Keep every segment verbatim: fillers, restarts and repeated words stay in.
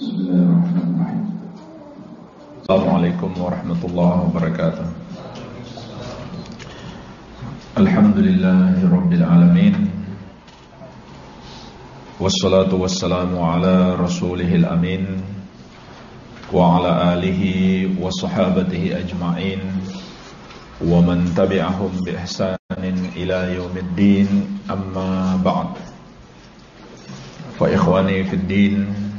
Bismillahirrahmanirrahim. Assalamualaikum warahmatullahi wabarakatuh. Alhamdulillahirabbil alamin. Wassalatu wassalamu ala rasulihil amin wa ala alihi wa sahabatihi ajma'in wa man tabi'ahum bi ihsanin ila yaumiddin, amma ba'd. Fa ikhwani fid din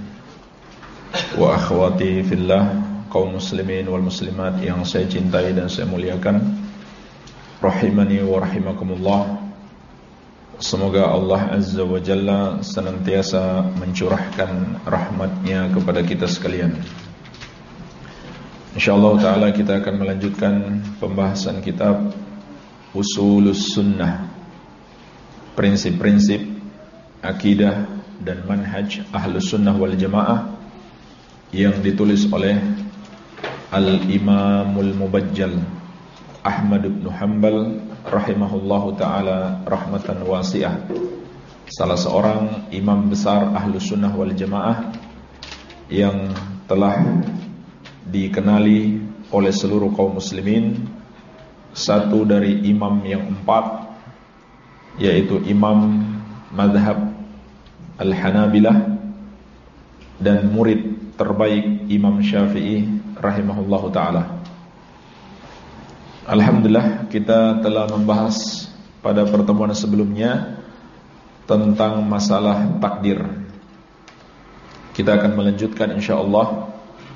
wa akhwati fillah, kaum muslimin wal muslimat yang saya cintai dan saya muliakan, rahimani wa rahimakumullah. Semoga Allah Azza wa Jalla senantiasa mencurahkan rahmatnya kepada kita sekalian. InsyaAllah ta'ala kita akan melanjutkan pembahasan kitab Usulus Sunnah, prinsip-prinsip akidah dan manhaj Ahlus Sunnah wal Jamaah, yang ditulis oleh Al-Imamul Mubajjal Ahmad bin Hanbal rahimahullahu ta'ala rahmatan wasi'ah, salah seorang imam besar Ahlus Sunnah wal Jamaah yang telah dikenali oleh seluruh kaum muslimin, satu dari imam yang empat, yaitu imam madhab Al-Hanabilah dan murid terbaik Imam Syafi'i rahimahullahu ta'ala. Alhamdulillah, kita telah membahas pada pertemuan sebelumnya tentang masalah takdir. Kita akan melanjutkan insyaallah.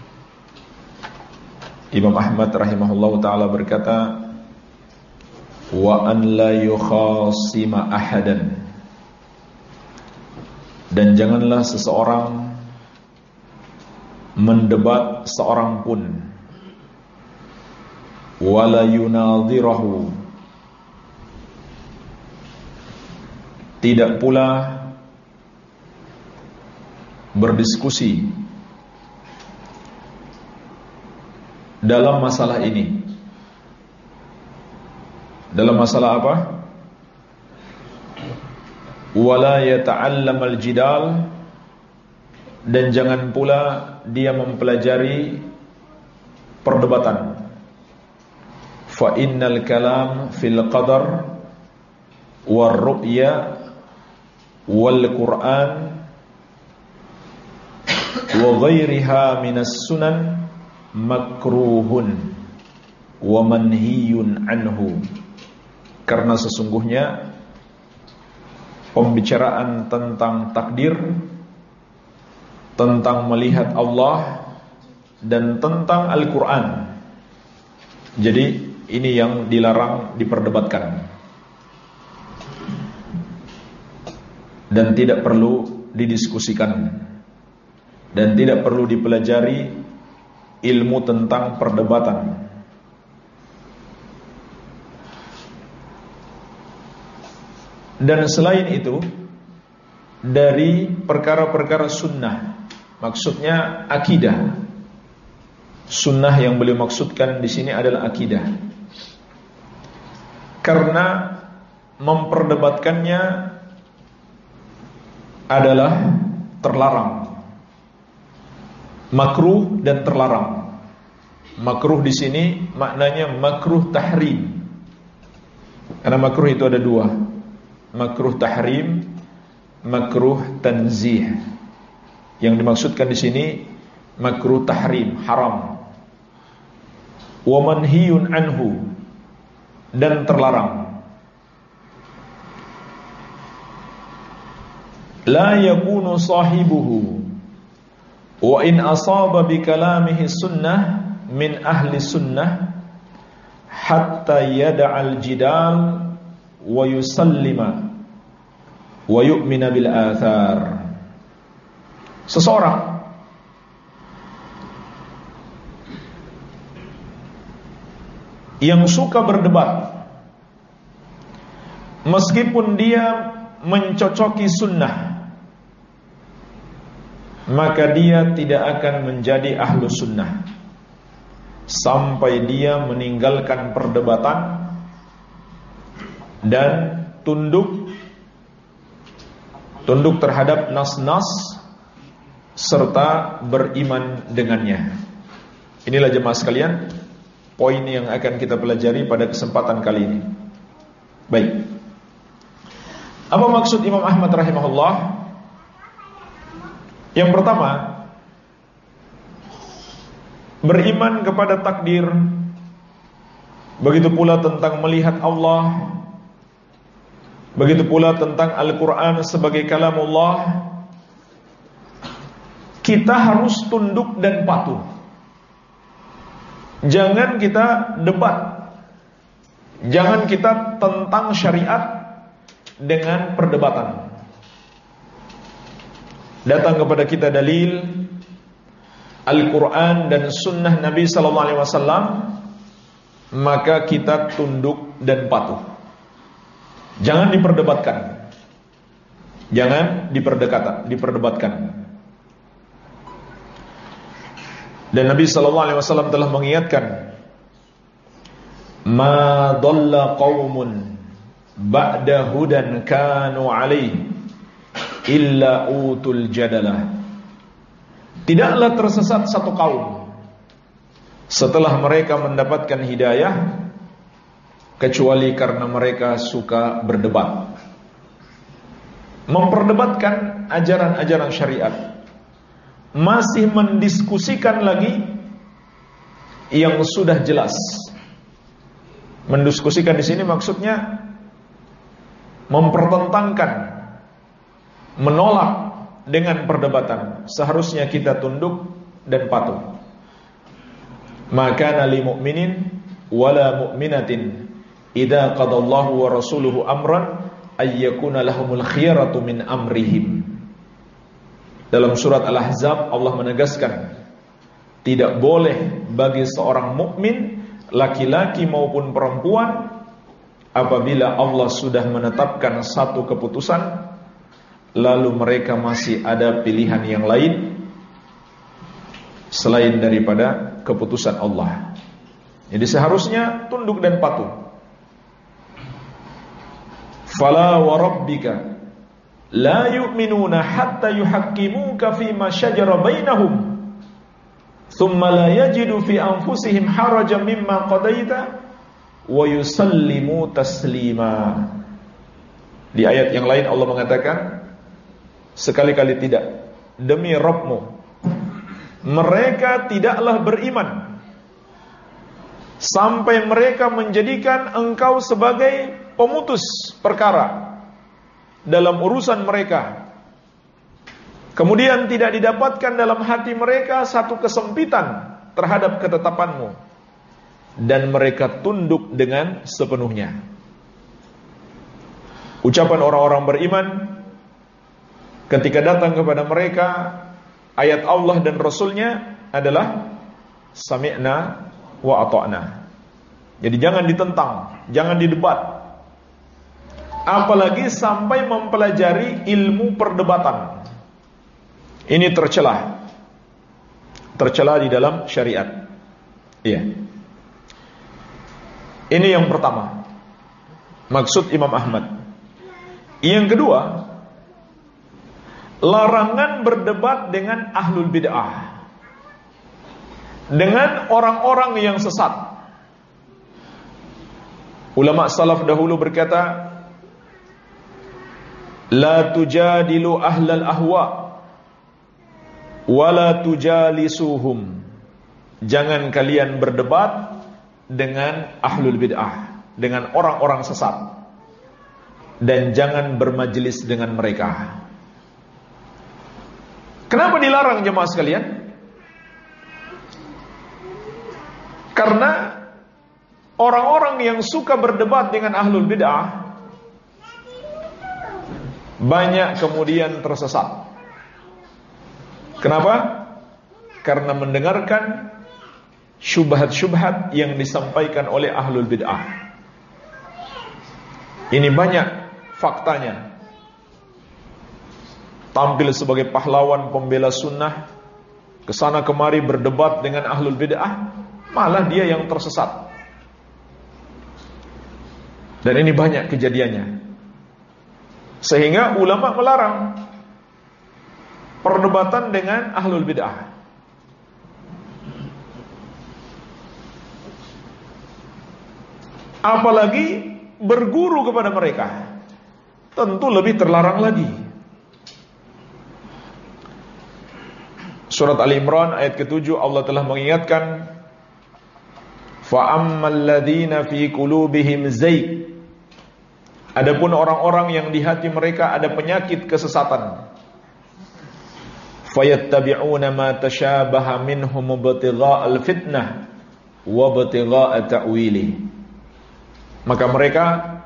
Imam Ahmad rahimahullahu ta'ala berkata, wa an la yukhasima ahadan, dan janganlah seseorang mendebat seorang pun, wala yunadhirahu, tidak pula berdiskusi dalam masalah ini. Dalam masalah apa? Wala yata'allam al-jidal, dan jangan pula dia mempelajari perdebatan. Fa innal kalam fil qadar war ru'ya wal Qur'an wa ghairiha minas sunan makruhun wa manhiyun anhu. Karena sesungguhnya pembicaraan tentang takdir, tentang melihat Allah, dan tentang Al-Quran, jadi ini yang dilarang diperdebatkan dan tidak perlu didiskusikan, dan tidak perlu dipelajari ilmu tentang perdebatan. Dan selain itu, dari perkara-perkara sunnah, maksudnya akidah. Sunnah yang beliau maksudkan di sini adalah akidah, karena memperdebatkannya adalah terlarang, makruh dan terlarang. Makruh di sini maknanya makruh tahrim, karena makruh itu ada dua, makruh tahrim, makruh tanzih. Yang dimaksudkan di sini makruh tahrim, haram, wa manhiyun anhu, dan terlarang. La yakunu sahibuhu wa in asaba bi kalamihi sunnah min ahli sunnah hatta yada'al jidal wa yusallima wa yu'mina bil athar. Seseorang yang suka berdebat, meskipun dia mencocoki sunnah, maka dia tidak akan menjadi ahlu sunnah sampai dia meninggalkan perdebatan dan tunduk tunduk terhadap nas-nas serta beriman dengannya. Inilah jemaah sekalian poin yang akan kita pelajari pada kesempatan kali ini. Baik. Apa maksud Imam Ahmad rahimahullah? Yang pertama, beriman kepada takdir, begitu pula tentang melihat Allah, begitu pula tentang Al-Quran sebagai kalamullah. Kita harus tunduk dan patuh. Jangan kita debat, jangan kita tentang syariat dengan perdebatan. Datang kepada kita dalil Al-Quran dan Sunnah Nabi Sallallahu Alaihi Wasallam, maka kita tunduk dan patuh. Jangan diperdebatkan, jangan diperdekatan, diperdebatkan. Dan Nabi Sallallahu Alaihi Wasallam telah mengingatkan, ma dhalla qaumun ba'da hudan kanu alaihi illa utul jadalah. Tidaklah tersesat satu kaum setelah mereka mendapatkan hidayah, kecuali karena mereka suka berdebat, memperdebatkan ajaran-ajaran syariat, masih mendiskusikan lagi yang sudah jelas. Mendiskusikan di sini maksudnya mempertentangkan, menolak dengan perdebatan. Seharusnya kita tunduk dan patuh. Maka li mu'minin wala mu'minatin idza qadallahu wa rasuluhu amran ayyakuna lahumul khiyaratu min amrihim. Dalam surat Al-Ahzab Allah menegaskan, tidak boleh bagi seorang mukmin, laki-laki maupun perempuan, apabila Allah sudah menetapkan satu keputusan, lalu mereka masih ada pilihan yang lain selain daripada keputusan Allah. Jadi seharusnya tunduk dan patuh. Fala wa rabbika la yu'minuna hatta yuhaqqimuka fima shajara bainahum thumma la yajidu fi anfusihim harajan mimma qadaita wa yusallimu taslima. Di ayat yang lain Allah mengatakan, sekali-kali tidak, demi Rabbmu, mereka tidaklah beriman sampai mereka menjadikan engkau sebagai pemutus perkara dalam urusan mereka, kemudian tidak didapatkan dalam hati mereka satu kesempitan terhadap ketetapanmu, dan mereka tunduk dengan sepenuhnya. Ucapan orang-orang beriman ketika datang kepada mereka ayat Allah dan Rasulnya adalah sami'na wa ata'na. Jadi jangan ditentang, jangan didebat, apalagi sampai mempelajari ilmu perdebatan. Ini tercela, tercela di dalam syariat. Iya. Ini yang pertama, maksud Imam Ahmad. Yang kedua, larangan berdebat dengan ahlul bid'ah, dengan orang-orang yang sesat. Ulama salaf dahulu berkata, la tujadilu ahlal ahwa wala tujalisuhum. Jangan kalian berdebat dengan ahlul bid'ah, dengan orang-orang sesat, dan jangan bermajelis dengan mereka. Kenapa dilarang jemaah sekalian? Karena orang-orang yang suka berdebat dengan ahlul bid'ah banyak kemudian tersesat. Kenapa? Karena mendengarkan syubhat-syubhat yang disampaikan oleh ahlul bid'ah. Ini banyak faktanya. Tampil sebagai pahlawan pembela sunnah, kesana kemari berdebat dengan ahlul bid'ah, malah dia yang tersesat. Dan ini banyak kejadiannya. Sehingga ulama melarang perdebatan dengan ahlul bid'ah. Apalagi berguru kepada mereka, tentu lebih terlarang lagi. Surat Ali Imran ayat ketujuh, Allah telah mengingatkan, fa ammal ladzina fi qulubihim zayg. Adapun orang-orang yang di hati mereka ada penyakit kesesatan, fayattabi'una ma tashabaha minhum ibtigha'al fitnah wa ibtigha'a ta'wili. Maka mereka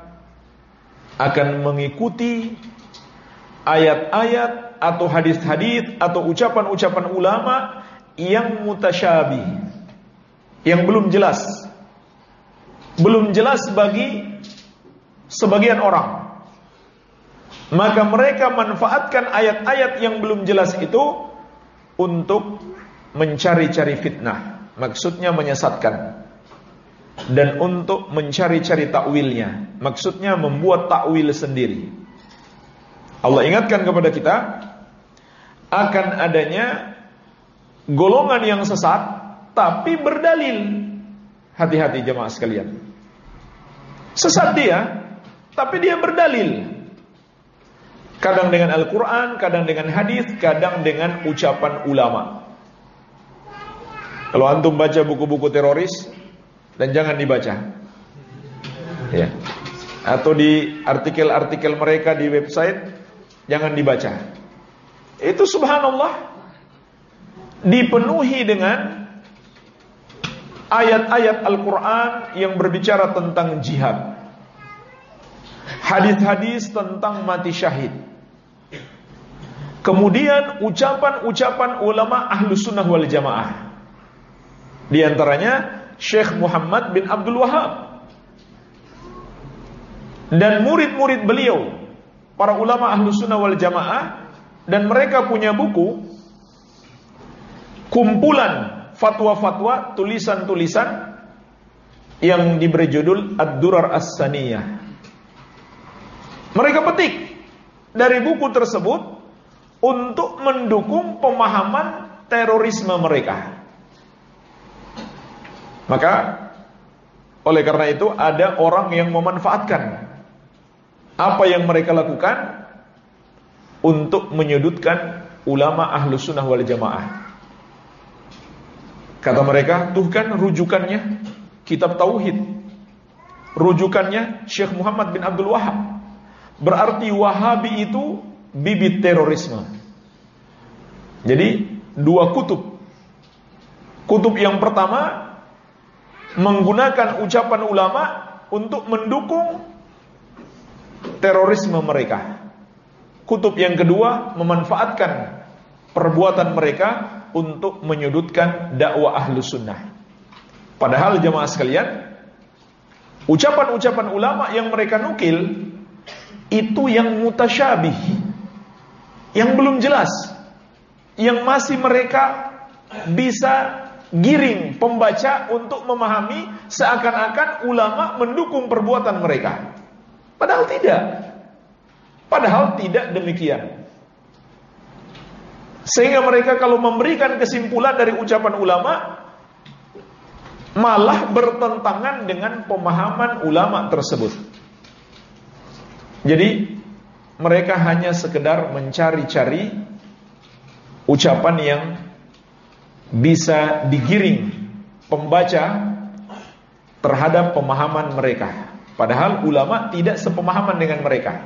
akan mengikuti ayat-ayat atau hadis-hadis atau ucapan-ucapan ulama yang mutasyabih, yang belum jelas, belum jelas bagi sebagian orang. Maka mereka manfaatkan ayat-ayat yang belum jelas itu untuk mencari-cari fitnah, maksudnya menyesatkan, dan untuk mencari-cari takwilnya, maksudnya membuat takwil sendiri. Allah ingatkan kepada kita akan adanya golongan yang sesat tapi berdalil. Hati-hati jemaah sekalian. Sesat dia, tapi dia berdalil. Kadang dengan Al-Quran, kadang dengan hadis, kadang dengan ucapan ulama. Kalau antum baca buku-buku teroris, dan jangan dibaca, ya. Atau di artikel-artikel mereka di website, jangan dibaca. Itu subhanallah dipenuhi dengan ayat-ayat Al-Quran yang berbicara tentang jihad, hadis-hadis tentang mati syahid, kemudian ucapan-ucapan ulama Ahlus Sunnah wal Jamaah. Di antaranya Syekh Muhammad bin Abdul Wahab dan murid-murid beliau, para ulama Ahlus Sunnah wal Jamaah, dan mereka punya buku kumpulan fatwa-fatwa, tulisan-tulisan yang diberi judul Ad-Durar As-Saniyah. Mereka petik dari buku tersebut untuk mendukung pemahaman terorisme mereka. Maka oleh karena itu ada orang yang memanfaatkan apa yang mereka lakukan untuk menyudutkan ulama Ahlus Sunnah wal Jamaah. Kata mereka, tuh kan rujukannya kitab Tauhid, rujukannya Syekh Muhammad bin Abdul Wahab. Berarti Wahabi itu bibit terorisme. Jadi dua kutub. Kutub yang pertama menggunakan ucapan ulama untuk mendukung terorisme mereka. Kutub yang kedua memanfaatkan perbuatan mereka untuk menyudutkan dakwah Ahlus Sunnah. Padahal jemaah sekalian, ucapan-ucapan ulama yang mereka nukil itu yang mutasyabih, yang belum jelas, yang masih mereka bisa giring pembaca untuk memahami seakan-akan ulama mendukung perbuatan mereka. Padahal tidak. Padahal tidak demikian. Sehingga mereka kalau memberikan kesimpulan dari ucapan ulama malah bertentangan dengan pemahaman ulama tersebut. Jadi mereka hanya sekedar mencari-cari ucapan yang bisa digiring pembaca terhadap pemahaman mereka. Padahal ulama tidak sepemahaman dengan mereka.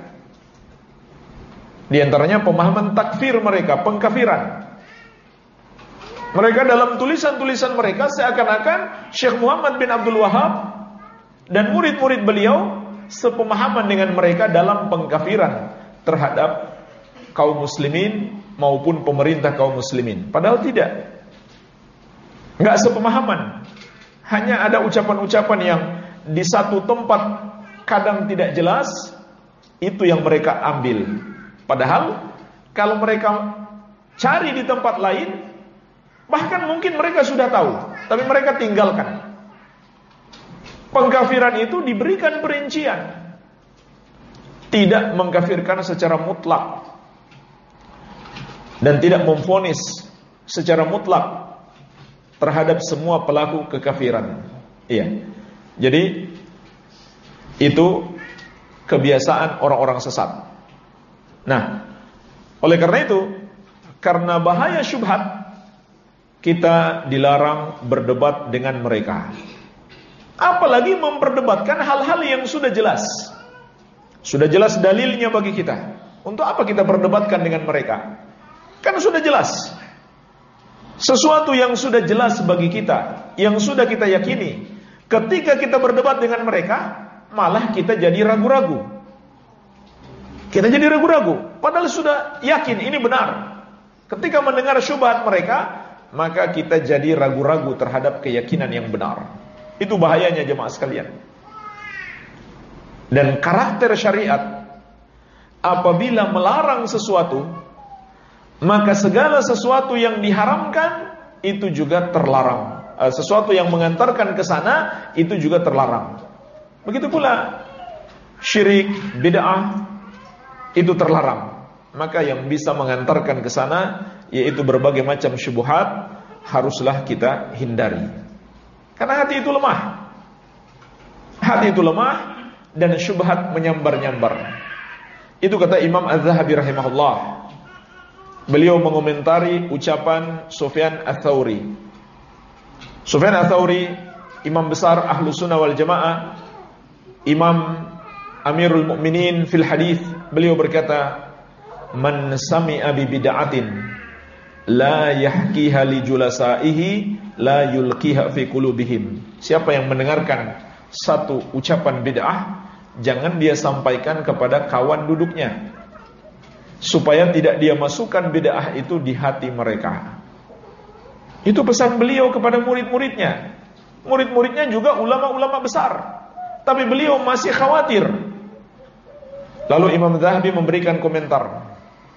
Di antaranya pemahaman takfir mereka, pengkafiran. Mereka dalam tulisan-tulisan mereka seakan-akan Syekh Muhammad bin Abdul Wahab dan murid-murid beliau sepemahaman dengan mereka dalam pengkafiran terhadap kaum muslimin maupun pemerintah kaum muslimin. Padahal tidak. Enggak sepemahaman. Hanya ada ucapan-ucapan yang di satu tempat kadang tidak jelas, itu yang mereka ambil. Padahal kalau mereka cari di tempat lain, bahkan mungkin mereka sudah tahu, tapi mereka tinggalkan. Pengkafiran itu diberikan perincian, tidak mengkafirkan secara mutlak. dan tidak memvonis secara mutlak terhadap semua pelaku kekafiran. Iya. Jadi itu kebiasaan orang-orang sesat. Nah, oleh karena itu, karena bahaya syubhat, kita dilarang berdebat dengan mereka. Apalagi memperdebatkan hal-hal yang sudah jelas. Sudah jelas dalilnya bagi kita. Untuk apa kita berdebatkan dengan mereka? Kan sudah jelas. Sesuatu yang sudah jelas bagi kita, yang sudah kita yakini, ketika kita berdebat dengan mereka, malah kita jadi ragu-ragu. Kita jadi ragu-ragu, padahal sudah yakin ini benar. Ketika mendengar syubhat mereka, maka kita jadi ragu-ragu terhadap keyakinan yang benar. Itu bahayanya jemaah sekalian. Dan karakter syariat, apabila melarang sesuatu, maka segala sesuatu yang diharamkan itu juga terlarang. Sesuatu yang mengantarkan ke sana itu juga terlarang. Begitu pula syirik, bid'ah itu terlarang. Maka yang bisa mengantarkan ke sana yaitu berbagai macam syubhat haruslah kita hindari. Karena hati itu lemah. Hati itu lemah dan syubhat menyambar-nyambar. Itu kata Imam Az-Zahabi rahimahullah. Beliau mengomentari ucapan Sufyan Ats-Tsauri. Sufyan Ats-Tsauri, imam besar Ahlus Sunnah wal Jamaah, Imam Amirul Mukminin fil hadis, beliau berkata, "Man sami'a bi bid'atin la yahkiha li julasaihi la yulqiha fi qulubihim." Siapa yang mendengarkan satu ucapan bid'ah, jangan dia sampaikan kepada kawan duduknya, supaya tidak dia masukkan bid'ah itu di hati mereka. Itu pesan beliau kepada murid-muridnya. Murid-muridnya juga ulama-ulama besar, tapi beliau masih khawatir. Lalu Imam Zahabi memberikan komentar.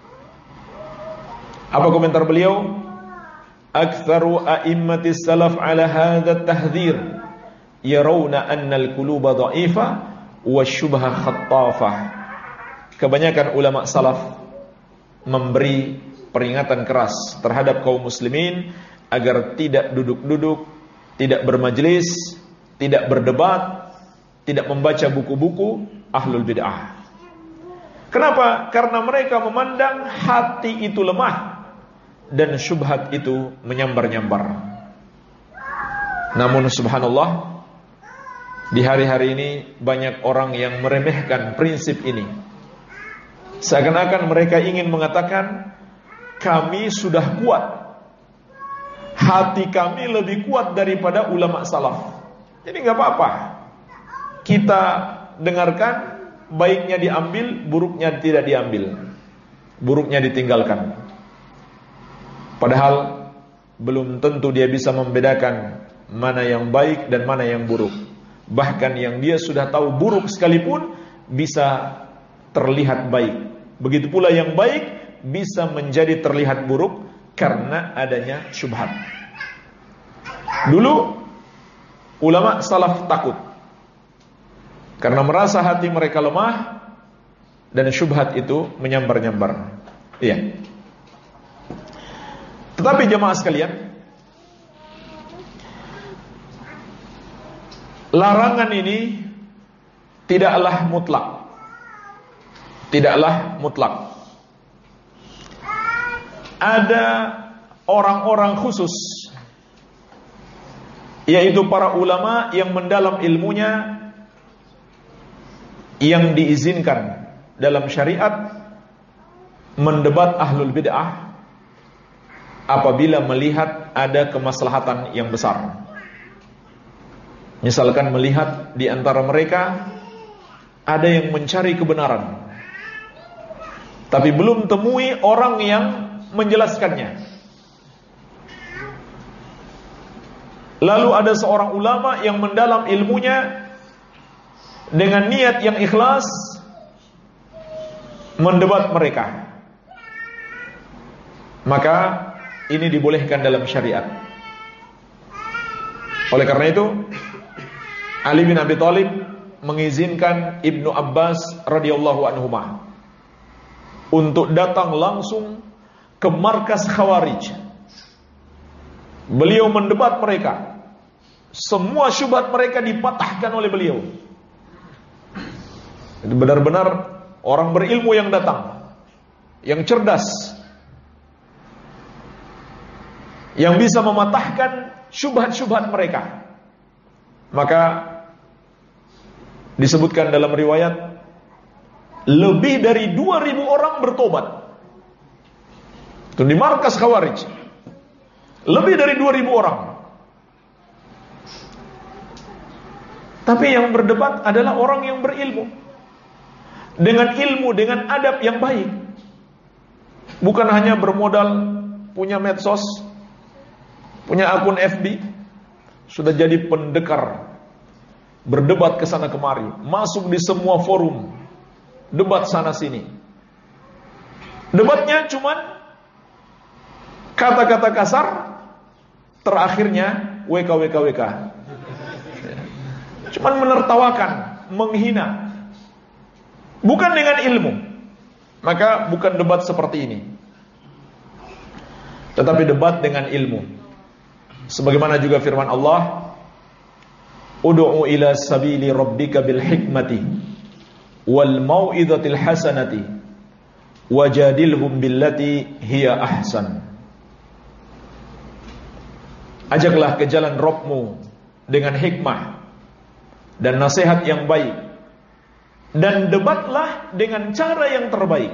Apa komentar beliau? Aktsaru a'immatis salaf ala hadha at-tahdhir yarawna anna al-quluba dha'ifa wa syubha khattafah. Kebanyakan ulama salaf memberi peringatan keras terhadap kaum muslimin agar tidak duduk-duduk, tidak bermajlis, tidak berdebat, tidak membaca buku-buku ahlul bid'ah. Kenapa? Karena mereka memandang hati itu lemah dan syubhat itu menyambar-nyambar. Namun subhanallah, di hari-hari ini banyak orang yang meremehkan prinsip ini. Seakan-akan mereka ingin mengatakan, kami sudah kuat, hati kami lebih kuat daripada ulama salaf. Jadi gak apa-apa, kita dengarkan, baiknya diambil, buruknya tidak diambil, buruknya ditinggalkan. Padahal belum tentu dia bisa membedakan mana yang baik dan mana yang buruk. Bahkan yang dia sudah tahu buruk sekalipun bisa terlihat baik. Begitu pula yang baik bisa menjadi terlihat buruk karena adanya syubhat. Dulu ulama salaf takut karena merasa hati mereka lemah dan syubhat itu menyambar-nyambar. Iya. Tetapi jemaah sekalian, larangan ini tidaklah mutlak. Tidaklah mutlak. Ada orang-orang khusus, yaitu para ulama yang mendalam ilmunya, yang diizinkan dalam syariat mendebat ahlul bid'ah apabila melihat ada kemaslahatan yang besar. Misalkan melihat di antara mereka ada yang mencari kebenaran, tapi belum temui orang yang menjelaskannya. Lalu ada seorang ulama yang mendalam ilmunya dengan niat yang ikhlas mendebat mereka, maka ini dibolehkan dalam syariat. Oleh karena itu, Ali bin Abi Thalib mengizinkan Ibnu Abbas radhiyallahu anhuma untuk datang langsung ke markas Khawarij. Beliau mendebat mereka. Semua syubhat mereka dipatahkan oleh beliau. Itu benar-benar orang berilmu yang datang, yang cerdas, yang bisa mematahkan syubhat-syubhat mereka. Maka disebutkan dalam riwayat, lebih dari dua ribu orang bertobat. Itu di markas Khawarij. Lebih dari dua ribu orang. Tapi yang berdebat adalah orang yang berilmu, dengan ilmu, dengan adab yang baik. Bukan hanya bermodal punya medsos, punya akun F B, sudah jadi pendekar, berdebat ke sana kemari, masuk di semua forum, debat sana sini. Debatnya cuman kata-kata kasar, terakhirnya W K W K W K. Cuman menertawakan, menghina, bukan dengan ilmu. Maka bukan debat seperti ini, tetapi debat dengan ilmu. Sebagaimana juga firman Allah, ud'u ila sabili rabbika bil hikmati wal mau'izatil hasanati wajadilhum billati hiya ahsan. Ajaklah ke jalan Rabbmu dengan hikmah dan nasihat yang baik, dan debatlah dengan cara yang terbaik.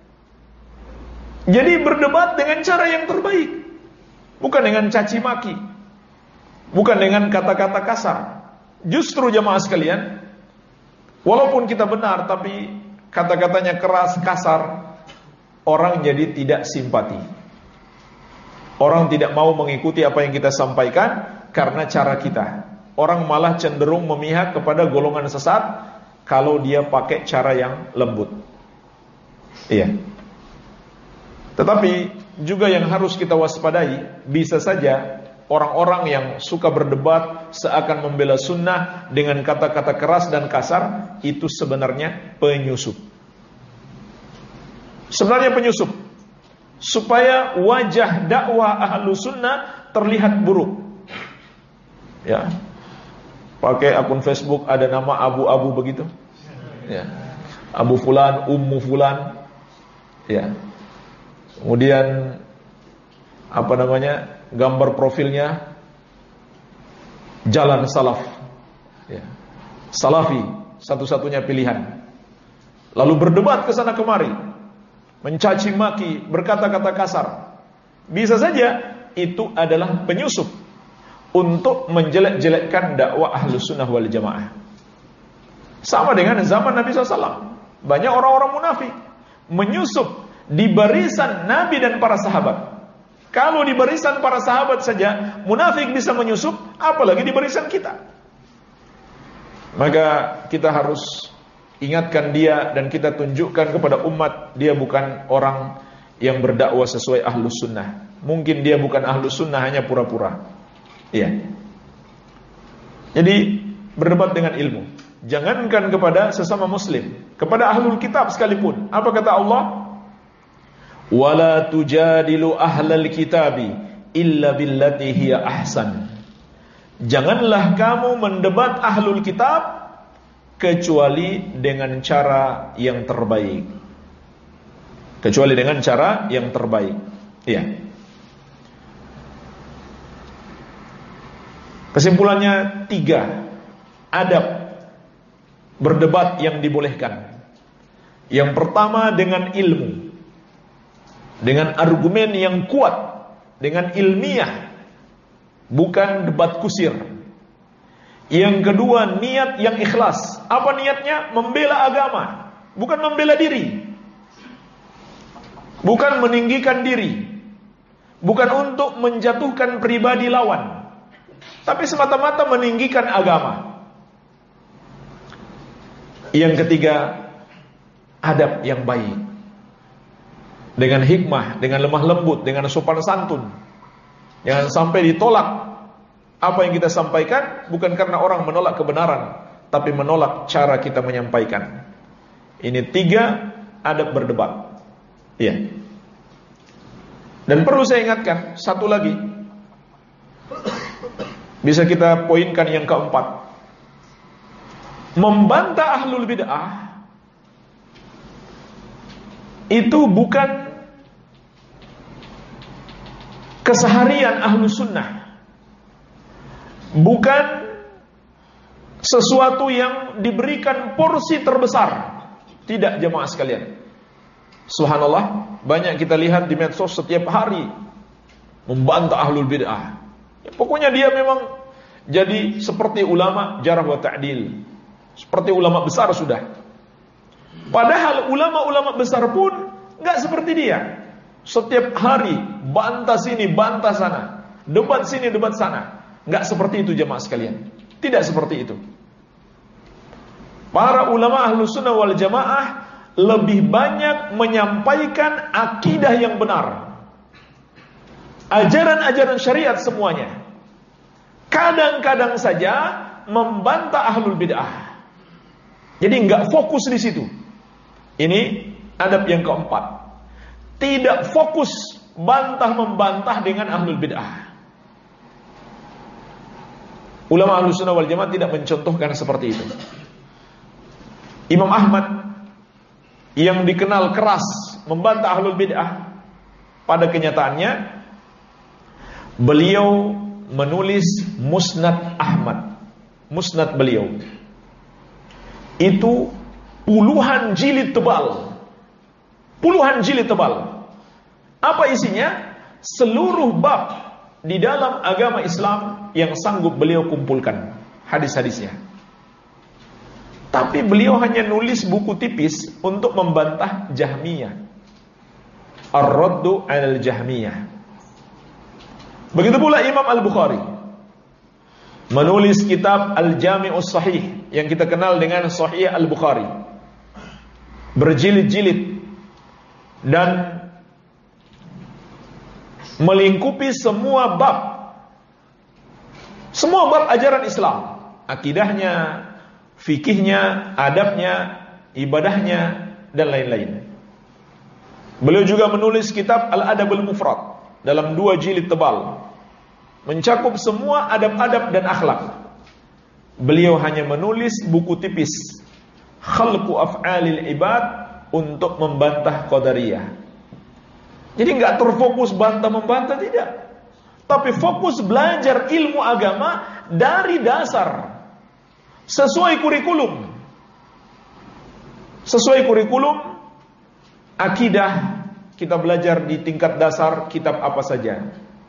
Jadi berdebat dengan cara yang terbaik, bukan dengan caci maki, bukan dengan kata-kata kasar. Justru jamaah sekalian, walaupun kita benar tapi kata-katanya keras, kasar, orang jadi tidak simpati. Orang tidak mau mengikuti apa yang kita sampaikan karena cara kita. Orang malah cenderung memihak kepada golongan sesat kalau dia pakai cara yang lembut. Iya. Tetapi juga yang harus kita waspadai, bisa saja orang-orang yang suka berdebat seakan membela sunnah dengan kata-kata keras dan kasar, itu sebenarnya penyusup. Sebenarnya penyusup, supaya wajah dakwah ahlu sunnah terlihat buruk. Ya, pakai akun Facebook ada nama abu-abu begitu, ya, Abu Fulan, Ummu Fulan, ya. Kemudian apa namanya, gambar profilnya jalan salaf, ya. Salafi satu-satunya pilihan. Lalu berdebat ke sana kemari, mencaci maki, berkata-kata kasar. Bisa saja itu adalah penyusup untuk menjelek-jelekkan dakwah Ahlus Sunnah wal Jamaah. Sama dengan zaman Nabi shallallahu alaihi wasallam. Banyak orang-orang munafik menyusup di barisan Nabi dan para sahabat. Kalau di barisan para sahabat saja munafik bisa menyusup, apalagi di barisan kita. Maka kita harus ingatkan dia dan kita tunjukkan kepada umat, dia bukan orang yang berdakwah sesuai Ahlus Sunnah. Mungkin dia bukan Ahlus Sunnah, hanya pura-pura. Iya. Jadi berdebat dengan ilmu. Jangankan kepada sesama muslim, kepada ahlul kitab sekalipun. Apa kata Allah? Wala tujadilu ahlal kitabi illa billati hiya ahsan. Janganlah kamu mendebat ahlul kitab kecuali dengan cara yang terbaik. Kecuali dengan cara yang terbaik. Iya. Kesimpulannya tiga adab berdebat yang dibolehkan. Yang pertama dengan ilmu, dengan argumen yang kuat, dengan ilmiah, bukan debat kusir. Yang kedua niat yang ikhlas. Apa niatnya? Membela agama, bukan membela diri, bukan meninggikan diri, bukan untuk menjatuhkan pribadi lawan, tapi semata-mata meninggikan agama. Yang ketiga, adab yang baik, dengan hikmah, dengan lemah lembut, dengan sopan santun. Jangan sampai ditolak apa yang kita sampaikan, bukan karena orang menolak kebenaran, tapi menolak cara kita menyampaikan. Ini tiga adab berdebat. Iya. Dan perlu saya ingatkan satu lagi, bisa kita poinkan yang keempat. Membantah ahlul bid'ah itu bukan keseharian ahlu sunnah, bukan sesuatu yang diberikan porsi terbesar. Tidak, jemaah sekalian. Subhanallah, banyak kita lihat di medsos setiap hari membantah ahlul bid'ah. Ya, pokoknya dia memang jadi seperti ulama jarh wa ta'dil, seperti ulama besar sudah. Padahal ulama-ulama besar pun nggak seperti dia. Setiap hari bantah sini, bantah sana, debat sini, debat sana. Nggak seperti itu jemaah sekalian. Tidak seperti itu. Para ulama ahlu sunnah wal jamaah lebih banyak menyampaikan akidah yang benar, ajaran-ajaran syariat semuanya. Kadang-kadang saja membantah ahlul bid'ah. Jadi nggak fokus di situ. Ini adab yang keempat. Tidak fokus bantah membantah dengan ahlul bid'ah. Ulama ahlus sunnah wal jamaah tidak mencontohkan seperti itu. Imam Ahmad yang dikenal keras membantah ahlul bid'ah, pada kenyataannya beliau menulis Musnad Ahmad. Musnad beliau itu puluhan jilid tebal. Puluhan jilid tebal. Apa isinya? Seluruh bab di dalam agama Islam yang sanggup beliau kumpulkan hadis-hadisnya. Tapi beliau hanya nulis buku tipis untuk membantah Jahmiyah. Ar-Raddu 'alal Jahmiyah. Begitu pula Imam Al-Bukhari menulis kitab Al-Jami'us Sahih yang kita kenal dengan Sahih Al-Bukhari. Berjilid-jilid dan melingkupi semua bab. Semua bab ajaran Islam, akidahnya, fikihnya, adabnya, ibadahnya, dan lain-lain. Beliau juga menulis kitab Al-Adabul Mufrad dalam dua jilid tebal, mencakup semua adab-adab dan akhlak. Beliau hanya menulis buku tipis Khalqu Af'alil Ibad untuk membantah Qadariyah. Jadi nggak terfokus bantah-membantah, tidak, tapi fokus belajar ilmu agama dari dasar, sesuai kurikulum. Sesuai kurikulum akidah, kita belajar di tingkat dasar kitab apa saja.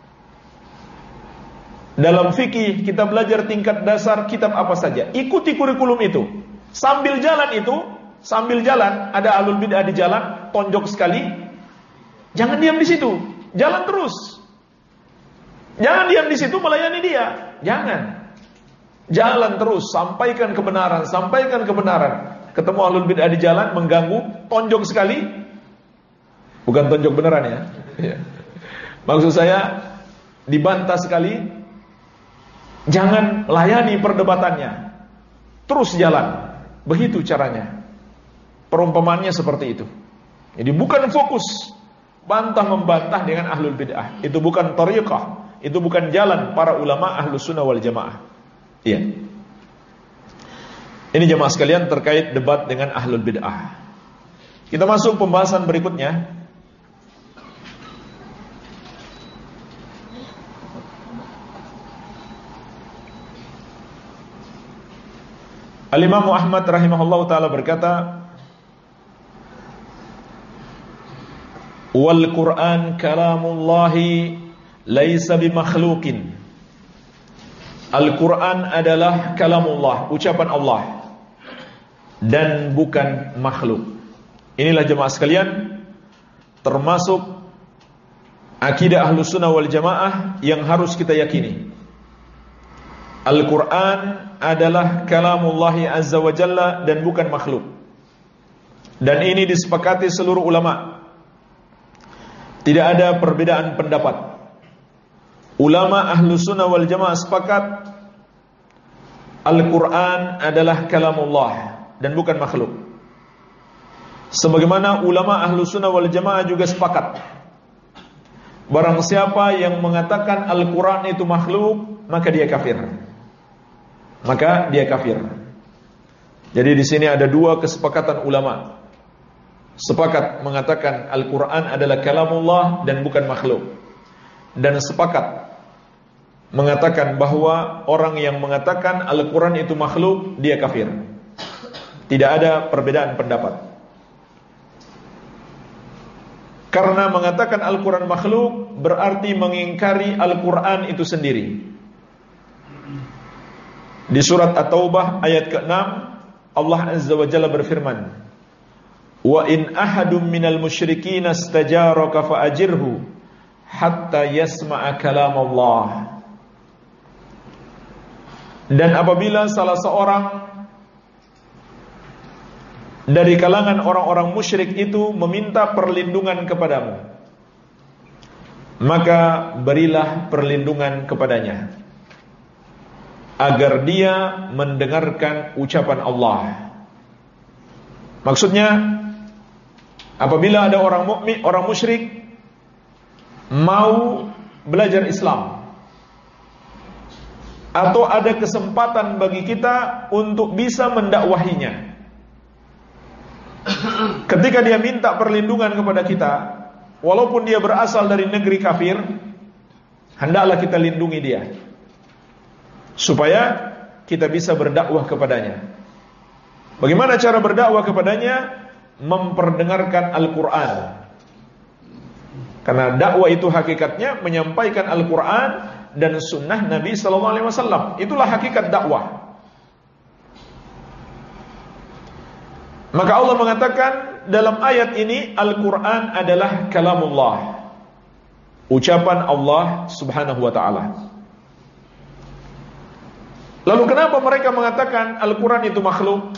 Dalam fikih kita belajar tingkat dasar kitab apa saja. Ikuti kurikulum itu. Sambil jalan itu, sambil jalan ada ahlul bid'ah di jalan, tonjok sekali. Jangan diam di situ, jalan terus. Jangan diam di situ melayani dia. Jangan. Jalan terus, sampaikan kebenaran, sampaikan kebenaran. Ketemu ahlul bid'ah di jalan mengganggu, tonjok sekali. Bukan tonjok beneran ya. Maksud saya dibantah sekali. Jangan layani perdebatannya, terus jalan. Begitu caranya. Perumpamannya seperti itu. Jadi bukan fokus bantah membantah dengan ahlul bid'ah. Itu bukan thariqah, itu bukan jalan para ulama ahlus sunnah wal jamaah. Iya. Ini jemaah sekalian terkait debat dengan ahlul bid'ah. Kita masuk pembahasan berikutnya. Al-Imam Ahmad rahimahullah ta'ala berkata, wal Qur'an kalamullahi laisa bimakhluqin. Al-Quran adalah kalamullah, ucapan Allah, dan bukan makhluk. Inilah jemaah sekalian, termasuk akidah ahlus sunnah wal jamaah yang harus kita yakini. Al-Quran adalah kalamullahi azza wa jalla dan bukan makhluk. Dan ini disepakati seluruh ulama. Tidak ada perbedaan pendapat. Ulama ahlus sunnah wal jamaah sepakat Al-Quran adalah kalamullah dan bukan makhluk. Sebagaimana ulama ahlus sunnah wal jamaah juga sepakat Barang siapa yang mengatakan Al-Quran itu makhluk, maka dia kafir. Maka dia kafir. Jadi di sini ada dua kesepakatan ulama. Sepakat mengatakan Al-Quran adalah kalamullah dan bukan makhluk. Dan sepakat mengatakan bahwa orang yang mengatakan Al-Quran itu makhluk, dia kafir. Tidak ada perbedaan pendapat. Karena mengatakan Al-Quran makhluk berarti mengingkari Al-Quran itu sendiri. Di surat At-Taubah ayat keenam, Allah Azza wa Jalla berfirman, "Wa in ahadum minal musyrikin istajaraka fa'ajirhu hatta yasma'a kalam Allah." Dan apabila salah seorang dari kalangan orang-orang musyrik itu meminta perlindungan kepadamu, maka berilah perlindungan kepadanya agar dia mendengarkan ucapan Allah. Maksudnya, apabila ada orang mukmin, orang musyrik mau belajar Islam, atau ada kesempatan bagi kita untuk bisa mendakwahinya, ketika dia minta perlindungan kepada kita, walaupun dia berasal dari negeri kafir, hendaklah kita lindungi dia supaya kita bisa berdakwah kepadanya. Bagaimana cara berdakwah kepadanya? Memperdengarkan Al-Quran. Karena dakwah itu hakikatnya menyampaikan Al-Quran dan sunnah Nabi Sallallahu Alaihi Wasallam. Itulah hakikat dakwah. Maka Allah mengatakan dalam ayat ini, Al-Quran adalah kalamullah, ucapan Allah Subhanahu wa ta'ala. Lalu kenapa mereka mengatakan Al-Quran itu makhluk?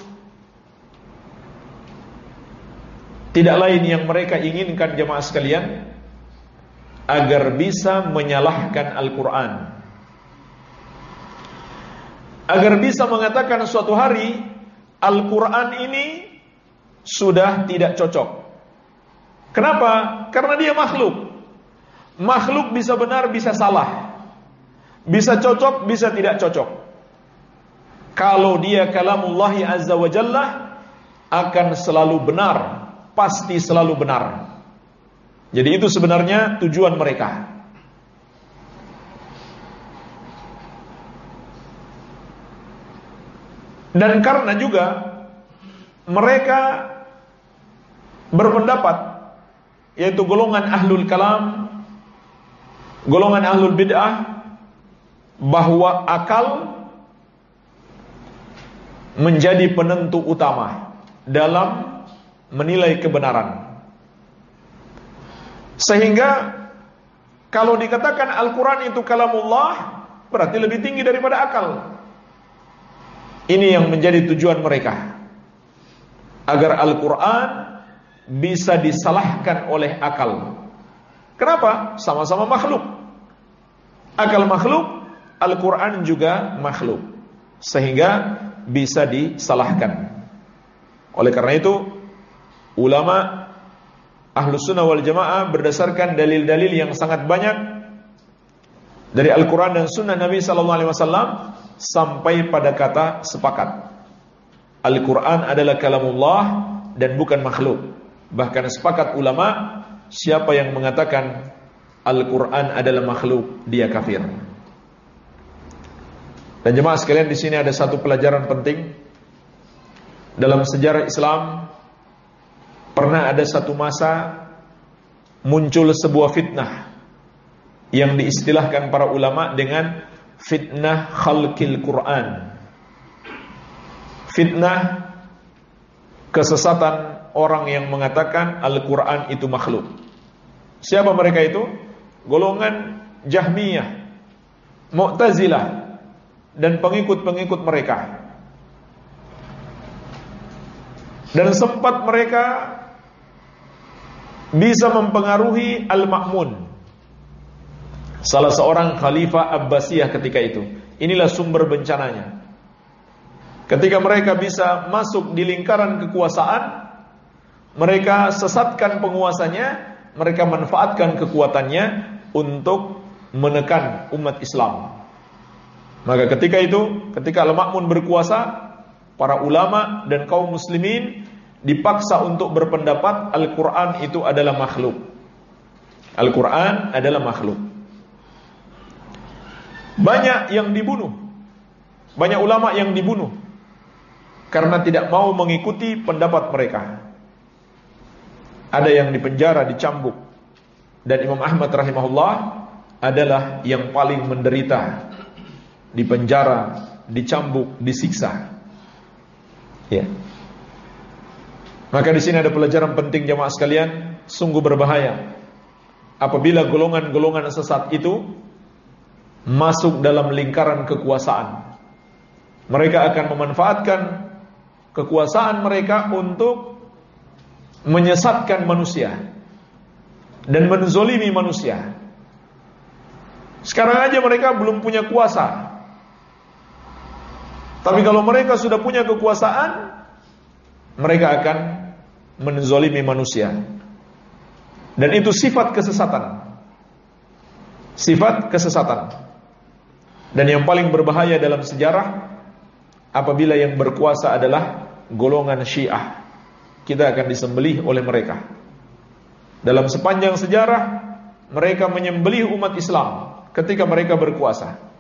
Tidak lain yang mereka inginkan, jemaah sekalian, agar bisa menyalahkan Al-Quran, agar bisa mengatakan suatu hari Al-Quran ini sudah tidak cocok. Kenapa? Karena dia makhluk. Makhluk bisa benar, bisa salah, bisa cocok, bisa tidak cocok. Kalau dia kalamullahi azza wa jalla, akan selalu benar, pasti selalu benar. Jadi itu sebenarnya tujuan mereka. Dan karena juga mereka berpendapat, yaitu golongan ahlul kalam, golongan ahlul bid'ah, bahwa akal menjadi penentu utama dalam menilai kebenaran. Sehingga kalau dikatakan Al-Quran itu kalamullah, berarti lebih tinggi daripada akal. Ini yang menjadi tujuan mereka, agar Al-Quran bisa disalahkan oleh akal. Kenapa? Sama-sama makhluk. Akal makhluk, Al-Quran juga makhluk, sehingga bisa disalahkan. Oleh karena itu, ulama Ahlus Sunnah wal Jamaah berdasarkan dalil-dalil yang sangat banyak dari Al-Quran dan Sunnah Nabi Sallallahu Alaihi Wasallam, sampai pada kata sepakat, Al-Quran adalah kalamullah dan bukan makhluk. Bahkan sepakat ulama, siapa yang mengatakan Al-Quran adalah makhluk, dia kafir. Dan jemaah sekalian, di sini ada satu pelajaran penting. Dalam sejarah Islam, pernah ada satu masa muncul sebuah fitnah yang diistilahkan para ulama dengan fitnah khalqil Quran. Fitnah kesesatan orang yang mengatakan Al-Quran itu makhluk. Siapa mereka itu? Golongan Jahmiyah, Mu'tazilah, dan pengikut-pengikut mereka. Dan sempat mereka bisa mempengaruhi Al-Ma'mun, salah seorang khalifah Abbasiyah ketika itu. Inilah sumber bencananya. Ketika mereka bisa masuk di lingkaran kekuasaan, mereka sesatkan penguasanya, mereka manfaatkan kekuatannya untuk menekan umat Islam. Maka ketika itu, ketika Al-Ma'mun berkuasa, para ulama dan kaum muslimin dipaksa untuk berpendapat Al-Quran itu adalah makhluk. Al-Quran adalah makhluk. Banyak yang dibunuh, banyak ulama yang dibunuh karena tidak mau mengikuti pendapat mereka. Ada yang dipenjara, dicambuk. Dan Imam Ahmad rahimahullah adalah yang paling menderita, dipenjara, dicambuk, disiksa. Ya. Maka di sini ada pelajaran penting jamaah sekalian, sungguh berbahaya apabila golongan-golongan sesat itu masuk dalam lingkaran kekuasaan. Mereka akan memanfaatkan kekuasaan mereka untuk menyesatkan manusia dan menzolimi manusia. Sekarang aja mereka belum punya kuasa, tapi kalau mereka sudah punya kekuasaan, mereka akan menzolimi manusia. Dan itu sifat kesesatan. Sifat kesesatan. Dan yang paling berbahaya dalam sejarah, apabila yang berkuasa adalah golongan Syiah, kita akan disembelih oleh mereka. Dalam sepanjang sejarah, mereka menyembelih umat Islam ketika mereka berkuasa.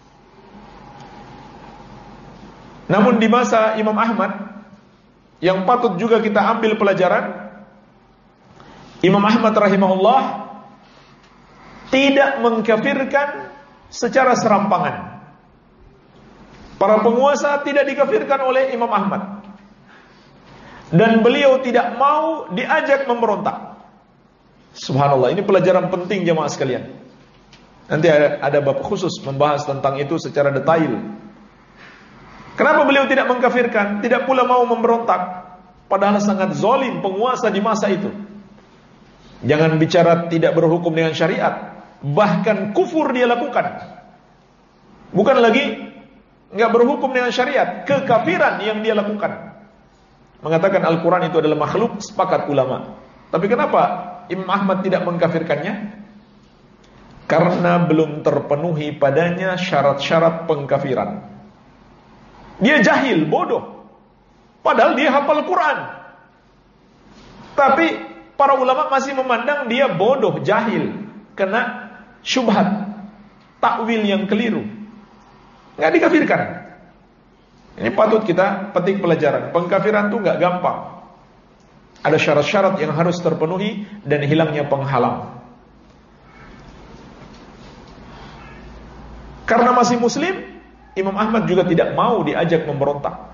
Namun di masa Imam Ahmad, yang patut juga kita ambil pelajaran, Imam Ahmad rahimahullah tidak mengkafirkan secara serampangan. Para penguasa tidak dikafirkan oleh Imam Ahmad, dan beliau tidak mau diajak memberontak. Subhanallah, ini pelajaran penting jemaah sekalian. Nanti ada, ada bab khusus membahas tentang itu secara detail. Kenapa beliau tidak mengkafirkan, tidak pula mau memberontak, padahal sangat zalim penguasa di masa itu. Jangan bicara tidak berhukum dengan syariat, bahkan kufur dia lakukan. Bukan lagi nggak berhukum dengan syariat, kekafiran yang dia lakukan. Mengatakan Al-Quran itu adalah makhluk, sepakat ulama. Tapi kenapa Imam Ahmad tidak mengkafirkannya? Karena belum terpenuhi padanya syarat-syarat pengkafiran. Dia jahil, bodoh, padahal dia hafal Quran. Tapi para ulama masih memandang dia bodoh, jahil, kena syubhat, takwil yang keliru, nggak dikafirkan. Ini patut kita petik pelajaran. Pengkafiran itu nggak gampang. Ada syarat-syarat yang harus terpenuhi dan hilangnya penghalang. Karena masih muslim, Imam Ahmad juga tidak mau diajak memberontak.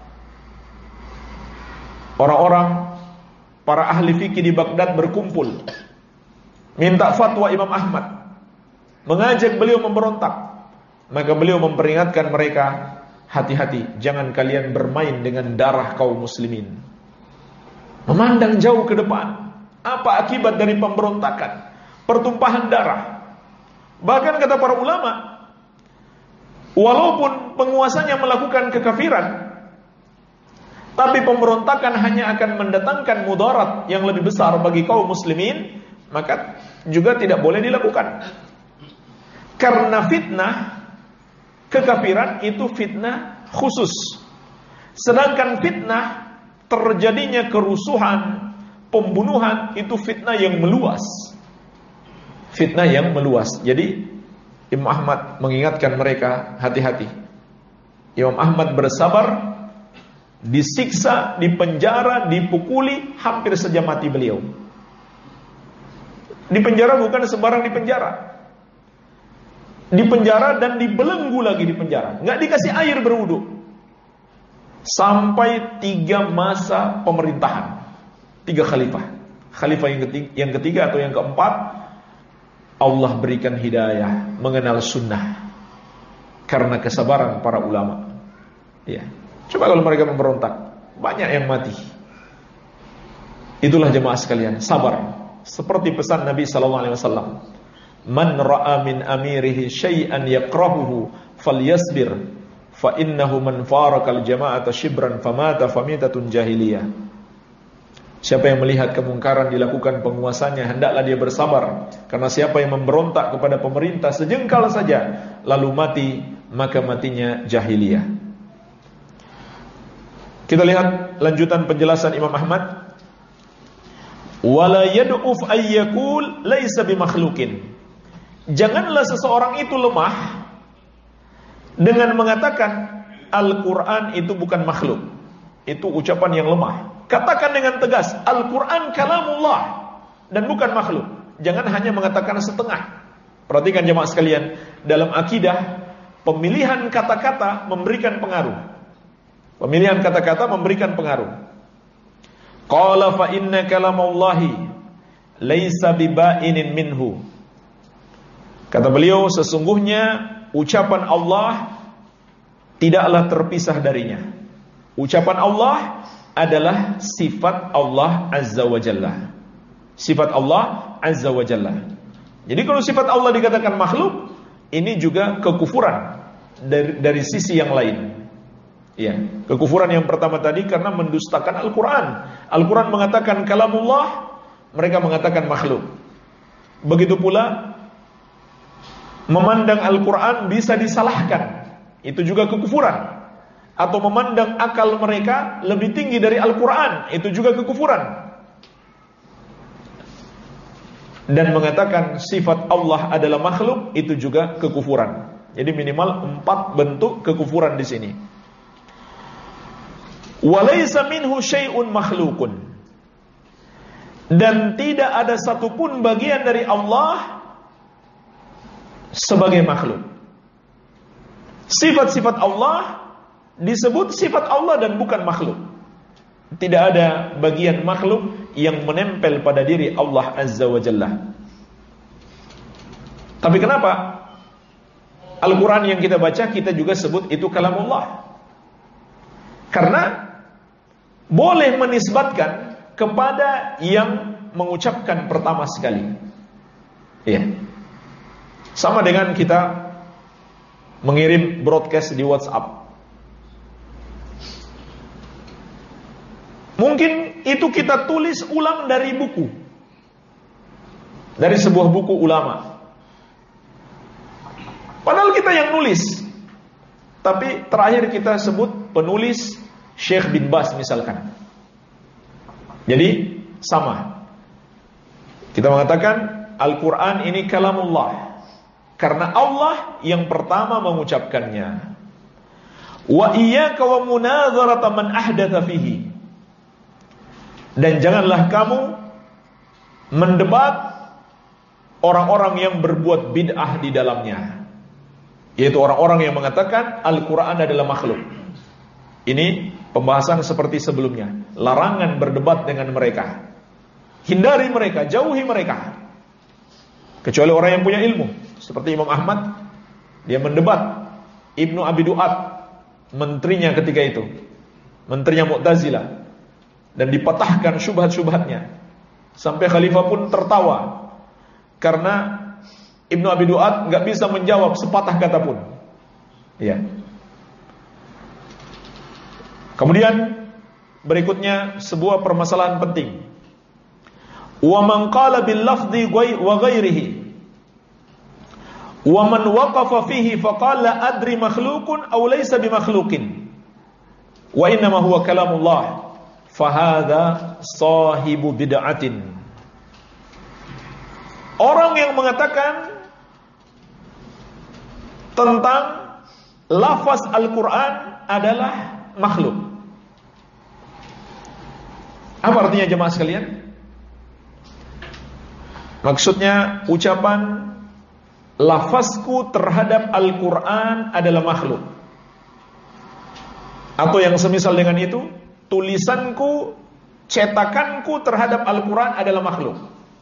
Orang-orang, para ahli fikih di Baghdad berkumpul, minta fatwa Imam Ahmad, mengajak beliau memberontak. Maka beliau memperingatkan mereka, hati-hati, jangan kalian bermain dengan darah kaum muslimin. Memandang jauh ke depan, apa akibat dari pemberontakan, pertumpahan darah. Bahkan kata para ulama, walaupun penguasanya melakukan kekafiran, tapi pemberontakan hanya akan mendatangkan mudarat yang lebih besar bagi kaum muslimin, maka juga tidak boleh dilakukan. Karena fitnah kekafiran itu fitnah khusus. Sedangkan fitnah terjadinya kerusuhan, pembunuhan, itu fitnah yang meluas. Fitnah yang meluas. Jadi Imam Ahmad mengingatkan mereka, hati-hati. Imam Ahmad bersabar, disiksa, dipenjara, dipukuli, hampir saja mati beliau. Dipenjara bukan sembarang dipenjara. Dipenjara dan dibelenggu lagi di penjara. Nggak dikasih air berwudu. Sampai tiga masa pemerintahan. Tiga khalifah. Khalifah yang ketiga, yang ketiga atau yang keempat, Allah berikan hidayah mengenal sunnah karena kesabaran para ulama. Ya. Coba kalau mereka memberontak, banyak yang mati. Itulah jemaah sekalian, sabar. Seperti pesan Nabi sallallahu alaihi wasallam, "Man ra'a min amirihi syai'an yakrahuhu falyasbir, fa innahu man farakal jama'ata shibran famata famitatun jahiliyah." Siapa yang melihat kemungkaran dilakukan penguasanya, hendaklah dia bersabar. Karena siapa yang memberontak kepada pemerintah sejengkal saja, lalu mati, maka matinya jahiliyah. Kita lihat lanjutan penjelasan Imam Ahmad. Wala yad'uf ayyakul laisa bimakhluqin. Janganlah seseorang itu lemah dengan mengatakan Al-Quran itu bukan makhluk. Itu ucapan yang lemah. Katakan dengan tegas, Al-Quran kalamullah dan bukan makhluk. Jangan hanya mengatakan setengah. Perhatikan jemaah sekalian, dalam akidah pemilihan kata-kata memberikan pengaruh. Pemilihan kata-kata memberikan pengaruh. Qala fa inna kalamallahi laisa biba'inin minhu. Kata beliau, sesungguhnya ucapan Allah tidaklah terpisah darinya. Ucapan Allah adalah sifat Allah Azza wa Jalla. Sifat Allah Azza wa Jalla. Jadi kalau sifat Allah dikatakan makhluk, ini juga kekufuran dari, dari sisi yang lain. Ya, kekufuran yang pertama tadi karena mendustakan Al-Quran. Al-Quran mengatakan kalamullah, mereka mengatakan makhluk. Begitu pula memandang Al-Quran bisa disalahkan, itu juga kekufuran. Atau memandang akal mereka lebih tinggi dari Al-Quran, itu juga kekufuran. Dan mengatakan sifat Allah adalah makhluk, itu juga kekufuran. Jadi minimal empat bentuk kekufuran di sini. Walaysa minhu syai'un makhlukun. Dan tidak ada satupun bagian dari Allah sebagai makhluk. Sifat-sifat Allah disebut sifat Allah dan bukan makhluk. Tidak ada bagian makhluk yang menempel pada diri Allah Azza wa Jalla. Tapi kenapa Al-Quran yang kita baca kita juga sebut itu kalamullah? Karena boleh menisbatkan kepada yang mengucapkan pertama sekali. Ya. Sama dengan kita mengirim broadcast di WhatsApp. Mungkin itu kita tulis ulang dari buku, dari sebuah buku ulama. Padahal kita yang nulis, tapi terakhir kita sebut penulis Syekh bin Bas misalkan. Jadi sama. Kita mengatakan Al-Quran ini kalamullah karena Allah yang pertama mengucapkannya. Wa iyyaka wa munazarata man ahdatha fihi. Dan janganlah kamu mendebat orang-orang yang berbuat bid'ah di dalamnya, yaitu orang-orang yang mengatakan Al-Quran adalah makhluk. Ini pembahasan seperti sebelumnya. Larangan berdebat dengan mereka. Hindari mereka, jauhi mereka. Kecuali orang yang punya ilmu, seperti Imam Ahmad. Dia mendebat Ibnu Abi Du'ad, menterinya ketika itu, menterinya Mu'tazilah, dan dipatahkan syubhat-syubhatnya. Sampai khalifah pun tertawa karena Ibnu Abi Du'ad gak bisa menjawab sepatah kata pun. Ya. Kemudian berikutnya sebuah permasalahan penting. Wa man qala bil lafzi wa ghairihi wa man waqafa fihi faqala adri makhluqun aw laysa bimakhluqin wa innama huwa kalamullah fahadha sahibu bid'atin. Orang yang mengatakan tentang lafaz Al-Quran adalah makhluk. Apa artinya jemaah sekalian? Maksudnya ucapan lafazku terhadap Al-Quran adalah makhluk, atau yang semisal dengan itu, tulisanku, cetakanku terhadap Al-Quran adalah makhluk.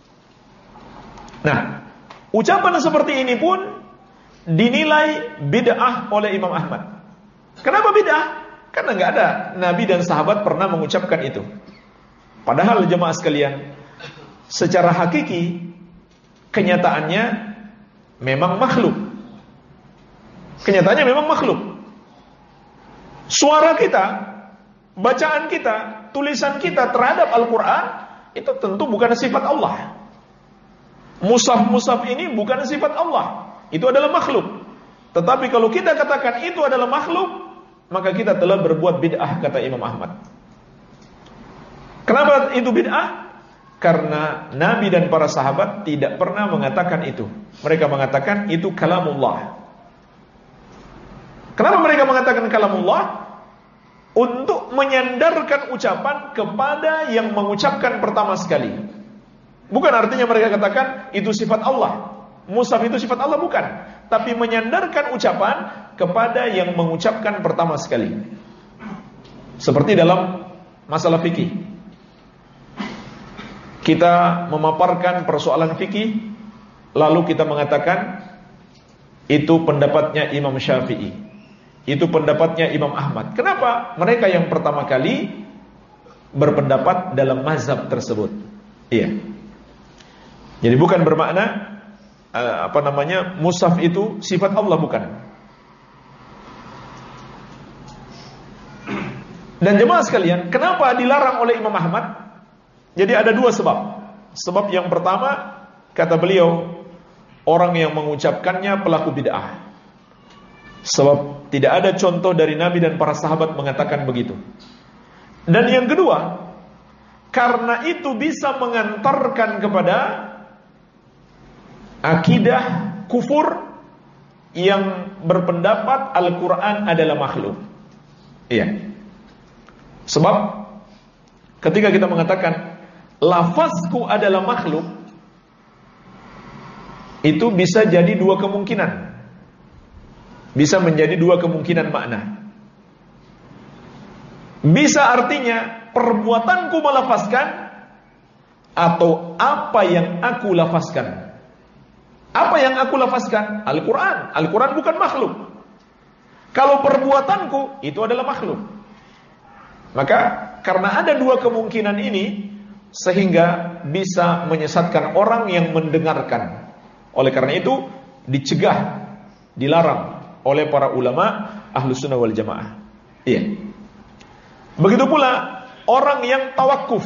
Nah, ucapan seperti ini pun dinilai bid'ah oleh Imam Ahmad. Kenapa bid'ah? Karena nggak ada Nabi dan sahabat pernah mengucapkan itu. Padahal jemaah sekalian, secara hakiki kenyataannya memang makhluk. Kenyataannya memang makhluk. Suara kita bacaan kita, tulisan kita terhadap Al-Quran, itu tentu bukan sifat Allah. Mushaf-mushaf ini bukan sifat Allah, itu adalah makhluk. Tetapi kalau kita katakan itu adalah makhluk, maka kita telah berbuat bid'ah, kata Imam Ahmad. Kenapa itu bid'ah? Karena Nabi dan para sahabat tidak pernah mengatakan itu. Mereka mengatakan itu kalamullah. Kenapa mereka mengatakan kalamullah? Untuk menyandarkan ucapan kepada yang mengucapkan pertama sekali. Bukan artinya mereka katakan itu sifat Allah, mushaf itu sifat Allah, bukan. Tapi menyandarkan ucapan kepada yang mengucapkan pertama sekali. Seperti dalam masalah fikih, kita memaparkan persoalan fikih, lalu kita mengatakan itu pendapatnya Imam Syafi'i, itu pendapatnya Imam Ahmad. Kenapa? Mereka yang pertama kali berpendapat dalam mazhab tersebut. Iya. Jadi bukan bermakna uh, apa namanya mushaf itu sifat Allah, bukan. Dan jemaah sekalian, kenapa dilarang oleh Imam Ahmad? Jadi ada dua sebab. Sebab yang pertama, kata beliau, orang yang mengucapkannya pelaku bid'ah. Sebab tidak ada contoh dari Nabi dan para sahabat mengatakan begitu. Dan yang kedua, karena itu bisa mengantarkan kepada akidah kufur yang berpendapat Al-Quran adalah makhluk. Iya. Sebab ketika kita mengatakan lafazku adalah makhluk, itu bisa jadi dua kemungkinan. Bisa menjadi dua kemungkinan makna. Bisa artinya perbuatanku melafazkan, atau apa yang aku lafazkan. Apa yang aku lafazkan? Al-Quran. Al-Quran bukan makhluk. Kalau perbuatanku, itu adalah makhluk. Maka karena ada dua kemungkinan ini, sehingga bisa menyesatkan orang yang mendengarkan. Oleh karena itu dicegah, dilarang oleh para ulama Ahlus Sunnah wal Jamaah. Iya. Begitu pula orang yang tawakuf,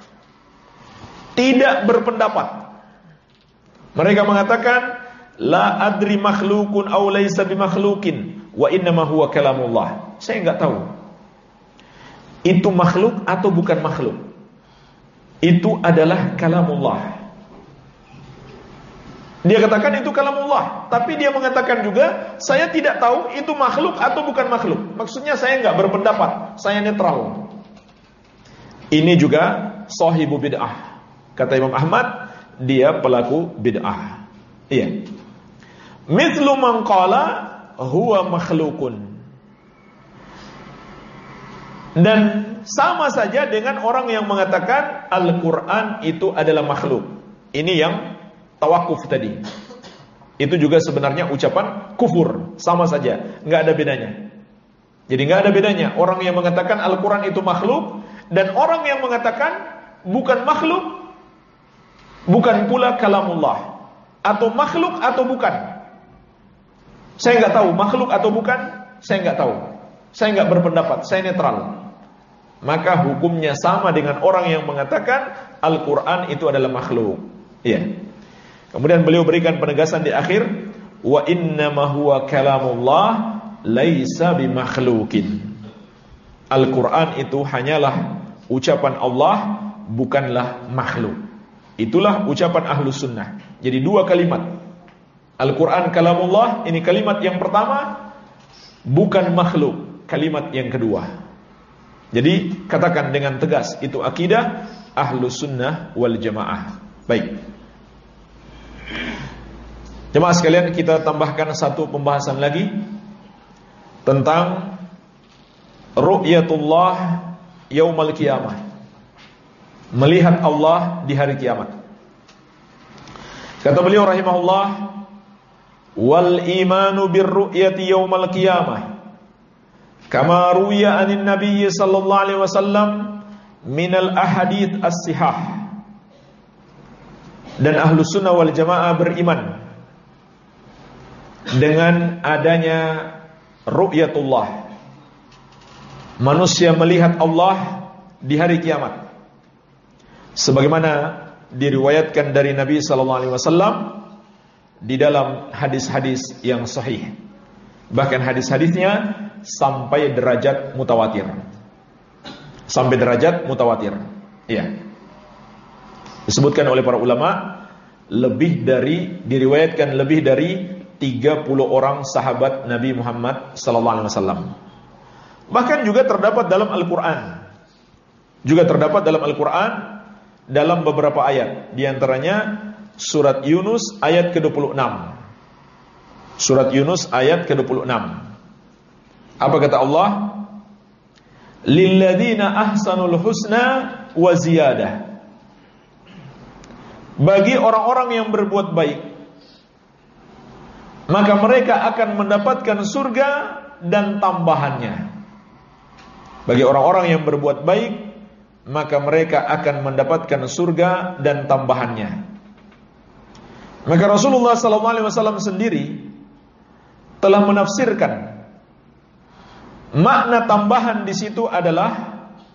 tidak berpendapat. Mereka mengatakan la adri makhlukun aw laysa bimakhlukin wa innama huwa kalamullah. Saya enggak tahu itu makhluk atau bukan makhluk. Itu adalah kalamullah. Dia katakan itu kalamullah, tapi dia mengatakan juga saya tidak tahu itu makhluk atau bukan makhluk. Maksudnya saya enggak berpendapat, saya netral. Ini juga sahibu bid'ah. Kata Imam Ahmad, dia pelaku bid'ah. Iya. Mithlu man qala huwa makhlukun. Dan sama saja dengan orang yang mengatakan Al-Quran itu adalah makhluk. Ini yang tawakuf tadi. Itu juga sebenarnya ucapan kufur. Sama saja, nggak ada bedanya. Jadi nggak ada bedanya orang yang mengatakan Al-Quran itu makhluk dan orang yang mengatakan bukan makhluk, bukan pula kalamullah, atau makhluk atau bukan. Saya nggak tahu makhluk atau bukan. Saya nggak tahu. Saya nggak berpendapat. Saya netral. Maka hukumnya sama dengan orang yang mengatakan Al-Quran itu adalah makhluk. Iya. Kemudian beliau berikan penegasan di akhir, wa innama huwa kalamullah laisa bimakhlukin. Al-Quran itu hanyalah ucapan Allah, bukanlah makhluk. Itulah ucapan Ahlus Sunnah. Jadi dua kalimat, Al-Quran kalamullah, ini kalimat yang pertama, bukan makhluk, kalimat yang kedua. Jadi katakan dengan tegas, itu akidah Ahlus Sunnah wal Jamaah. Baik, jemaah sekalian, kita tambahkan satu pembahasan lagi tentang ru'yatullah yaumal qiyamah, melihat Allah di hari kiamat. Kata beliau rahimahullah, wal imanu birru'yati yaumal qiyamah kama ruwiya anin nabiy sallallahu alaihi wasallam minal ahadits as-sihah. Dan Ahlus Sunnah wal Jamaah beriman dengan adanya ru'yatullah, manusia melihat Allah di hari kiamat, sebagaimana diriwayatkan dari Nabi sallallahu alaihi wasallam di dalam hadis-hadis yang sahih. Bahkan hadis-hadisnya sampai derajat mutawatir. Sampai derajat mutawatir. Iya. Disebutkan oleh para ulama, lebih dari diriwayatkan lebih dari tiga puluh orang sahabat Nabi Muhammad sallallahu alaihi wasallam. Bahkan juga terdapat dalam Al-Qur'an. Juga terdapat dalam Al-Qur'an dalam beberapa ayat, di antaranya surat Yunus ayat ke dua puluh enam. Surat Yunus ayat ke dua puluh enam. Apa kata Allah? Lilladzina ahsanul husna wa ziyadah. Bagi orang-orang yang berbuat baik, maka mereka akan mendapatkan surga dan tambahannya. Bagi orang-orang yang berbuat baik, maka mereka akan mendapatkan surga dan tambahannya. Maka Rasulullah sallallahu alaihi wasallam sendiri telah menafsirkan makna tambahan di situ adalah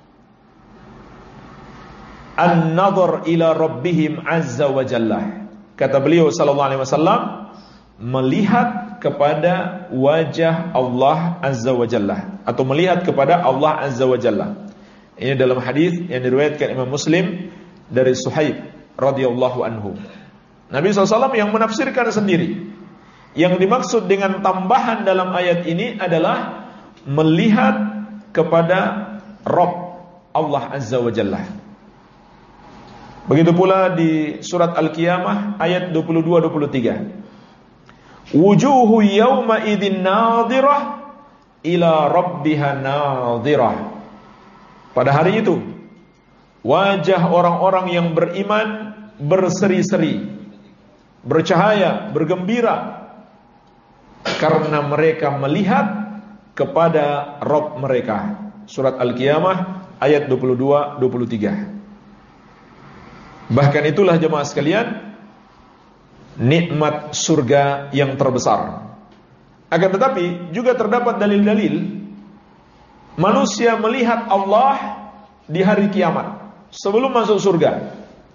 an-nadhar ila rabbihim azza wa jalla. Kata beliau sallallahu alaihi wasallam, melihat kepada wajah Allah azza wa jalla, atau melihat kepada Allah azza wa jalla. Ini dalam hadis yang diriwayatkan Imam Muslim dari Suhaib radhiyallahu anhu. Nabi sallallahu alaihi wasallam yang menafsirkan sendiri. Yang dimaksud dengan tambahan dalam ayat ini adalah melihat kepada Rabb Allah azza wa jalla. Begitu pula di surat Al-Qiyamah ayat dua puluh dua dua puluh tiga. Wujuhu yawma idzin nadhirah ila rabbiha nadhirah. Pada hari itu wajah orang-orang yang beriman berseri-seri, bercahaya, bergembira, karena mereka melihat kepada Rabb mereka. Surat Al-Qiyamah ayat dua puluh dua dua puluh tiga. Bahkan itulah jemaah sekalian, nikmat surga yang terbesar. Akan tetapi juga terdapat dalil-dalil manusia melihat Allah di hari kiamat sebelum masuk surga.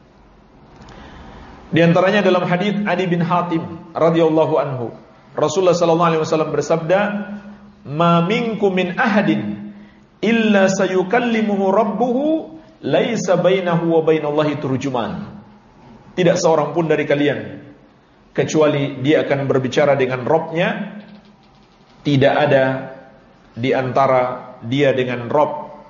Di antaranya dalam hadis Adi bin Hatim radhiyallahu anhu, Rasulullah sallallahu alaihi wasallam bersabda, "Ma minkum min ahadin illa sayukallimuhu rabbuhu laisa bainahu wa bainallahi turjuman." Tidak seorang pun dari kalian kecuali dia akan berbicara dengan Rabb-nya, tidak ada di antara dia dengan Rabb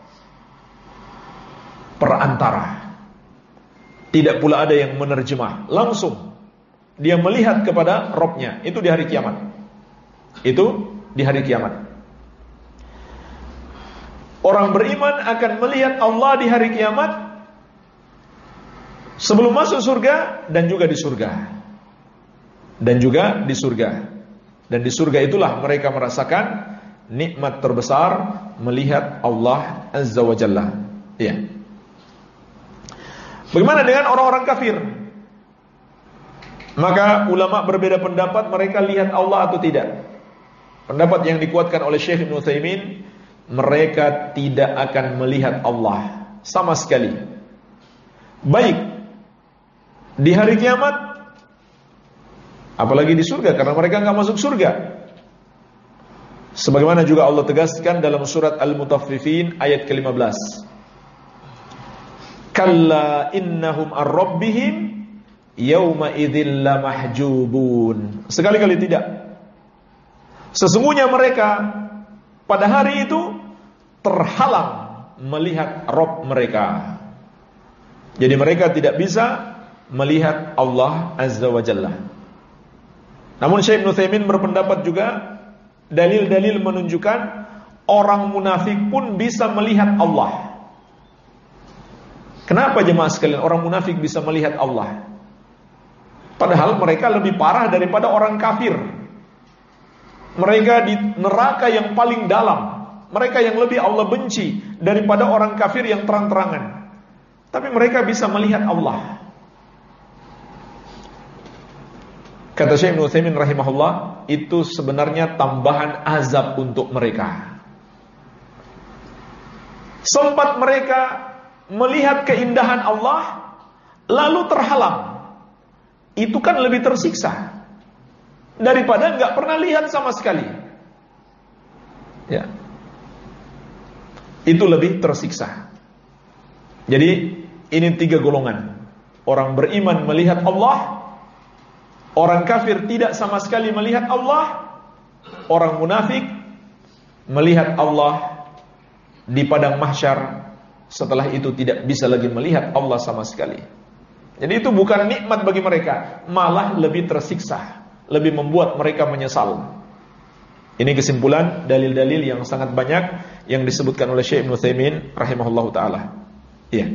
perantara. Tidak pula ada yang menerjemah. Langsung dia melihat kepada Rabb-nya. Itu di hari kiamat. Itu di hari kiamat. Orang beriman akan melihat Allah di hari kiamat sebelum masuk surga dan juga di surga. Dan juga di surga. Dan di surga itulah mereka merasakan nikmat terbesar melihat Allah azza wa jalla. Ya. Bagaimana dengan orang-orang kafir? Maka ulama berbeda pendapat, mereka lihat Allah atau tidak. Pendapat yang dikuatkan oleh Syekh Ibnu Utsaimin, mereka tidak akan melihat Allah sama sekali. Baik di hari kiamat, apalagi di surga, karena mereka enggak masuk surga. Sebagaimana juga Allah tegaskan dalam surat Al-Mutaffifin ayat ke lima belas. Kalla innahum ar-rabbihim yawma idzil lamahjubun. Sekali-kali tidak. Sesungguhnya mereka pada hari itu terhalang melihat Rabb mereka. Jadi mereka tidak bisa melihat Allah azza wa jalla. Namun Syekh Ibnu Utsaimin berpendapat juga dalil-dalil menunjukkan orang munafik pun bisa melihat Allah. Kenapa jemaah sekalian orang munafik bisa melihat Allah? Padahal mereka lebih parah daripada orang kafir. Mereka di neraka yang paling dalam. Mereka yang lebih Allah benci daripada orang kafir yang terang-terangan. Tapi mereka bisa melihat Allah. Kata Syekh Ibnu Utsaimin rahimahullah, itu sebenarnya tambahan azab untuk mereka. Sempat mereka melihat keindahan Allah lalu terhalang. Itu kan lebih tersiksa daripada nggak pernah lihat sama sekali. Ya. Itu lebih tersiksa. Jadi ini tiga golongan. Orang beriman melihat Allah, orang kafir tidak sama sekali melihat Allah, orang munafik melihat Allah di padang mahsyar, setelah itu tidak bisa lagi melihat Allah sama sekali. Jadi itu bukan nikmat bagi mereka, malah lebih tersiksa, lebih membuat mereka menyesal. Ini kesimpulan dalil-dalil yang sangat banyak yang disebutkan oleh Syekh Ibnu Utsaimin rahimahullahu taala. Iya.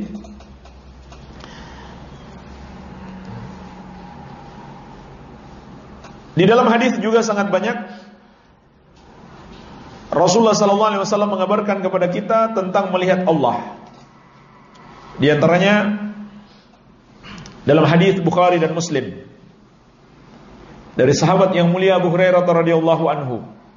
Di dalam hadis juga sangat banyak Rasulullah sallallahu alaihi wasallam mengabarkan kepada kita tentang melihat Allah. Di antaranya dalam hadis Bukhari dan Muslim dari sahabat yang mulia Abu Hurairah radhiyallahu anhu.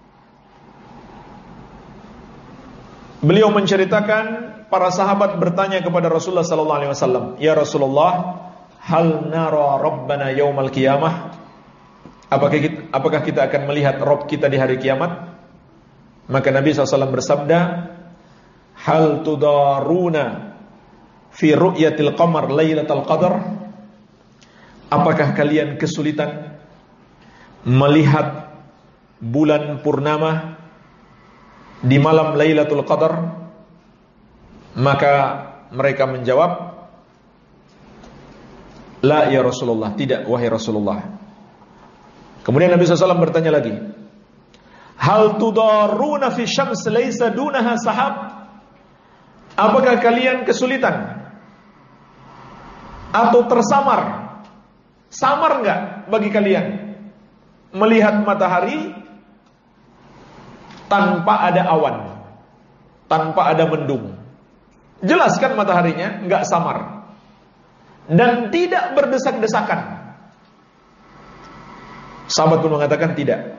Beliau menceritakan para sahabat bertanya kepada Rasulullah sallallahu alaihi wasallam, "Ya Rasulullah, hal nara rabbana yaumal qiyamah?" Apakah kita, apakah kita akan melihat Rabb kita di hari kiamat? Maka Nabi shallallahu alaihi wasallam bersabda, "Hal tudaruna fi ru'yatil qamar lailatul qadar?" Apakah kalian kesulitan melihat bulan purnama di malam Lailatul Qadar? Maka mereka menjawab, "La ya Rasulullah," tidak wahai Rasulullah. Kemudian Nabi shallallahu alaihi wasallam bertanya lagi, "Hal tudaruna fi syams laisa dunaha sahab?" Apakah kalian kesulitan atau tersamar? Samar enggak bagi kalian melihat matahari tanpa ada awan, tanpa ada mendung? Jelas kan mataharinya enggak samar dan tidak berdesak-desakan. Sahabat pun mengatakan tidak.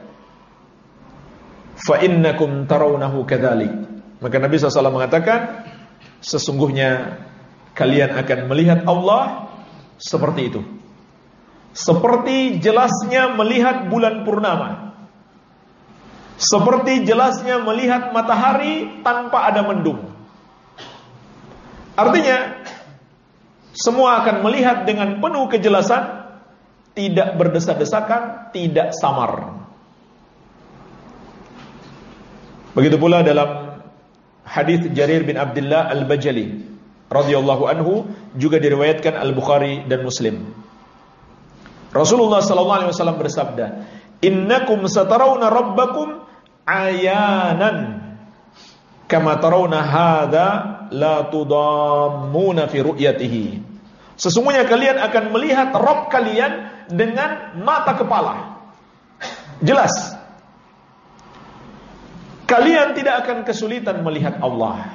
Fa innakum tarawnahu kadzalik. Maka Nabi shallallahu alaihi wasallam mengatakan, sesungguhnya kalian akan melihat Allah seperti itu, seperti jelasnya melihat bulan purnama, seperti jelasnya melihat matahari tanpa ada mendung. Artinya semua akan melihat dengan penuh kejelasan, tidak berdesak-desakan, tidak samar. Begitu pula dalam hadis Jarir bin Abdullah Al-Bajali radhiyallahu anhu juga diriwayatkan Al-Bukhari dan Muslim. Rasulullah sallallahu alaihi wasallam bersabda, "Innakum satarawna rabbakum ayanan kama tarawna hadza la tudammuna fi ru'yatihi." Sesungguhnya kalian akan melihat Rabb kalian dengan mata kepala. Jelas. Kalian tidak akan kesulitan melihat Allah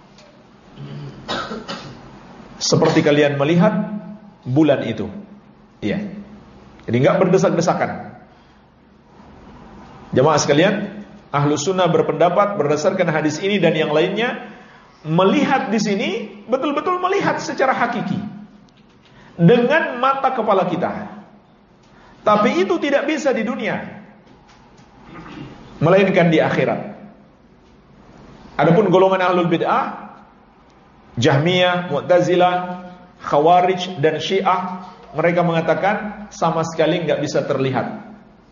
seperti kalian melihat bulan itu. Iya. Jadi enggak berdesak-desakan. Jemaah sekalian, Ahlus Sunnah berpendapat berdasarkan hadis ini dan yang lainnya, melihat di sini betul-betul melihat secara hakiki dengan mata kepala kita. Tapi itu tidak bisa di dunia, melainkan di akhirat. Adapun golongan Ahlul Bid'ah, Jahmiyah, Mu'tazilah, Khawarij dan Syiah, mereka mengatakan sama sekali nggak bisa terlihat.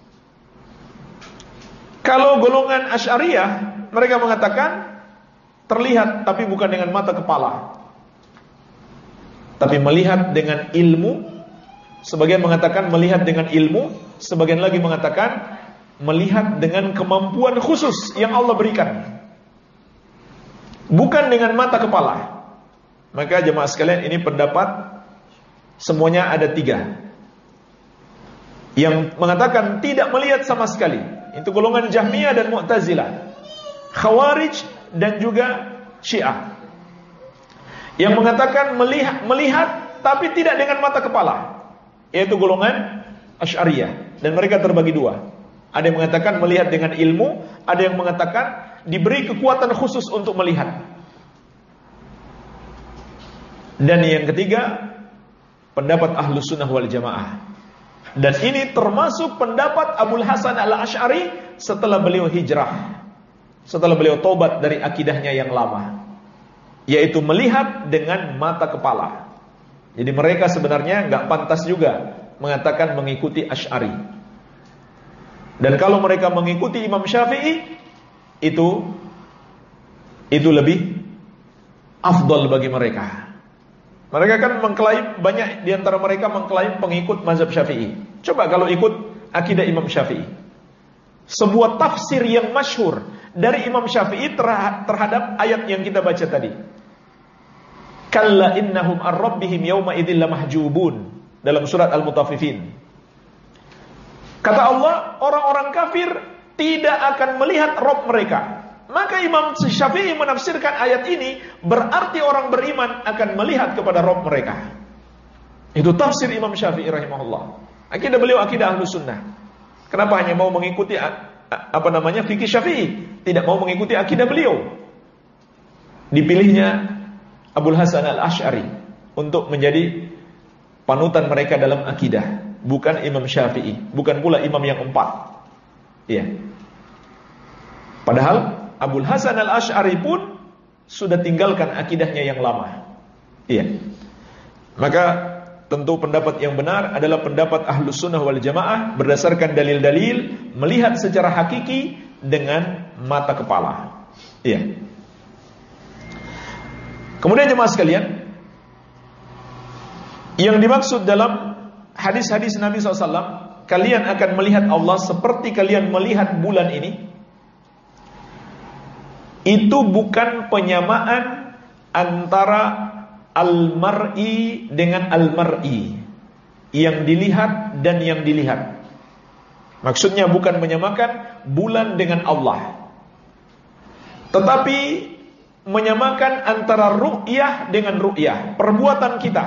Kalau golongan Asy'ariyah, mereka mengatakan terlihat tapi bukan dengan mata kepala, tapi melihat dengan ilmu. Sebagian mengatakan melihat dengan ilmu, sebagian lagi mengatakan melihat dengan kemampuan khusus yang Allah berikan, bukan dengan mata kepala. Maka jemaah sekalian, ini pendapat semuanya ada tiga. Yang mengatakan tidak melihat sama sekali, itu golongan Jahmiyah dan Mu'tazilah, Khawarij dan juga Syiah. Yang mengatakan melihat, melihat tapi tidak dengan mata kepala, yaitu golongan Asy'ariyah. Dan mereka terbagi dua. Ada yang mengatakan melihat dengan ilmu, ada yang mengatakan diberi kekuatan khusus untuk melihat. Dan yang ketiga, pendapat Ahlus Sunnah wal Jamaah. Dan ini termasuk pendapat Abul Hasan al-Asy'ari setelah beliau hijrah, setelah beliau tobat dari akidahnya yang lama, yaitu melihat dengan mata kepala. Jadi mereka sebenarnya nggak pantas juga mengatakan mengikuti Asy'ari. Dan kalau mereka mengikuti Imam Syafi'i, itu itu lebih afdal bagi mereka. Mereka kan mengklaim, banyak di antara mereka mengklaim pengikut mazhab Syafi'i. Coba kalau ikut akidah Imam Syafi'i. Sebuah tafsir yang masyhur dari Imam Syafi'i terhadap ayat yang kita baca tadi. Kalla innahum ar-rabbihim yawma idzil lamahjubun, dalam surat Al-Mutaffifin. Kata Allah, orang-orang kafir tidak akan melihat Rabb mereka. Maka Imam Syafi'i menafsirkan ayat ini berarti orang beriman akan melihat kepada Rabb mereka. Itu tafsir Imam Syafi'i rahimahullah. Akidah beliau akidah Ahlus Sunnah. Kenapa hanya mau mengikuti apa namanya fikih Syafi'i, tidak mau mengikuti akidah beliau? Dipilihnya Abul Hasan al-Asy'ari untuk menjadi panutan mereka dalam akidah, bukan Imam Syafi'i, bukan pula imam yang empat. Iya. Padahal Abul Hasan al-Asy'ari pun sudah tinggalkan akidahnya yang lama. Iya. Maka tentu pendapat yang benar adalah pendapat Ahlus Sunnah wal Jamaah berdasarkan dalil-dalil, melihat secara hakiki dengan mata kepala. Iya. Kemudian jemaah sekalian, yang dimaksud dalam hadis-hadis Nabi shallallahu alaihi wasallam, kalian akan melihat Allah seperti kalian melihat bulan ini, itu bukan penyamaan antara al-mar'i dengan al-mar'i, yang dilihat dan yang dilihat. Maksudnya bukan menyamakan bulan dengan Allah, tetapi menyamakan antara ru'yah dengan ru'yah, perbuatan kita.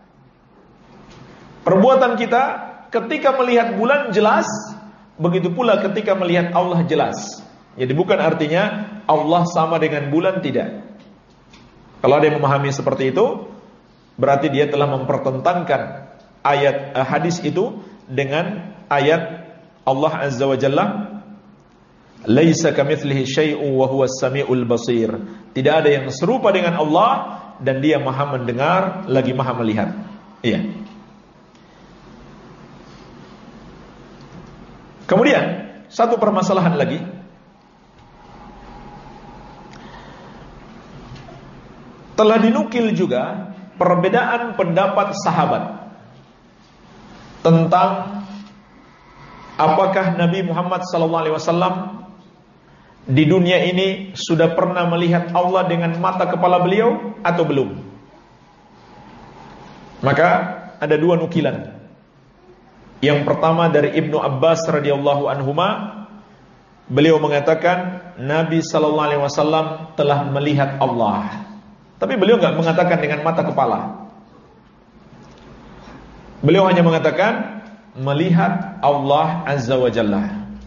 Perbuatan kita ketika melihat bulan jelas, begitu pula ketika melihat Allah jelas. Jadi bukan artinya Allah sama dengan bulan, tidak. Kalau ada yang memahami seperti itu, berarti dia telah mempertentangkan ayat eh, hadis itu dengan ayat Allah Azza wa Jalla, laisa kamitslihi syai'un wa huwas samiul basir. Tidak ada yang serupa dengan Allah dan dia Maha mendengar lagi Maha melihat. Iya. Kemudian satu permasalahan lagi, telah dinukil juga perbedaan pendapat sahabat tentang apakah Nabi Muhammad sallallahu alaihi wasallam di dunia ini sudah pernah melihat Allah dengan mata kepala beliau atau belum. Maka ada dua nukilan. Yang pertama dari Ibnu Abbas radhiyallahu anhuma, beliau mengatakan Nabi sallallahu alaihi wasallam telah melihat Allah. Tapi beliau enggak mengatakan dengan mata kepala. Beliau hanya mengatakan melihat Allah Azza wa Jalla.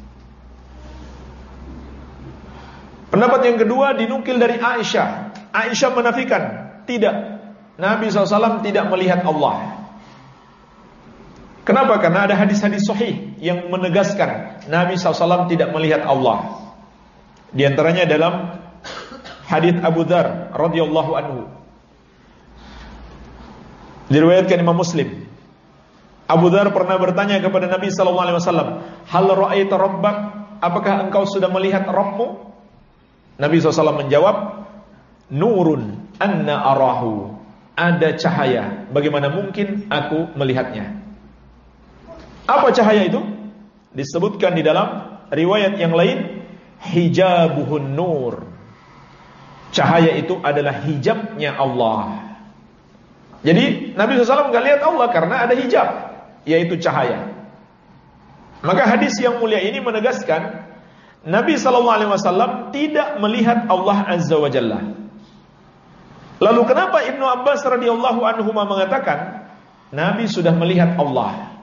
Pendapat yang kedua dinukil dari Aisyah. Aisyah menafikan, tidak, Nabi shallallahu alaihi wasallam tidak melihat Allah. Kenapa? Karena ada hadis-hadis sahih yang menegaskan Nabi shallallahu alaihi wasallam tidak melihat Allah. Di antaranya dalam hadis Abu Dzar radhiyallahu anhu, diriwayatkan Imam Muslim. Abu Dzar pernah bertanya kepada Nabi sallallahu alaihi wasallam, "Hal ra'aita rabbak? Apakah engkau sudah melihat Rabbmu?" Nabi sallallahu alaihi wasallam menjawab, "Nurun anna arahu." Ada cahaya, bagaimana mungkin aku melihatnya? Apa cahaya itu? Disebutkan di dalam riwayat yang lain, hijabuhun nur. Cahaya itu adalah hijabnya Allah. Jadi Nabi shallallahu alaihi wasallam gak lihat Allah karena ada hijab, yaitu cahaya. Maka hadis yang mulia ini menegaskan Nabi shallallahu alaihi wasallam tidak melihat Allah Azza wa Jalla. Lalu kenapa Ibnu Abbas radhiyallahu anhu mengatakan Nabi sudah melihat Allah?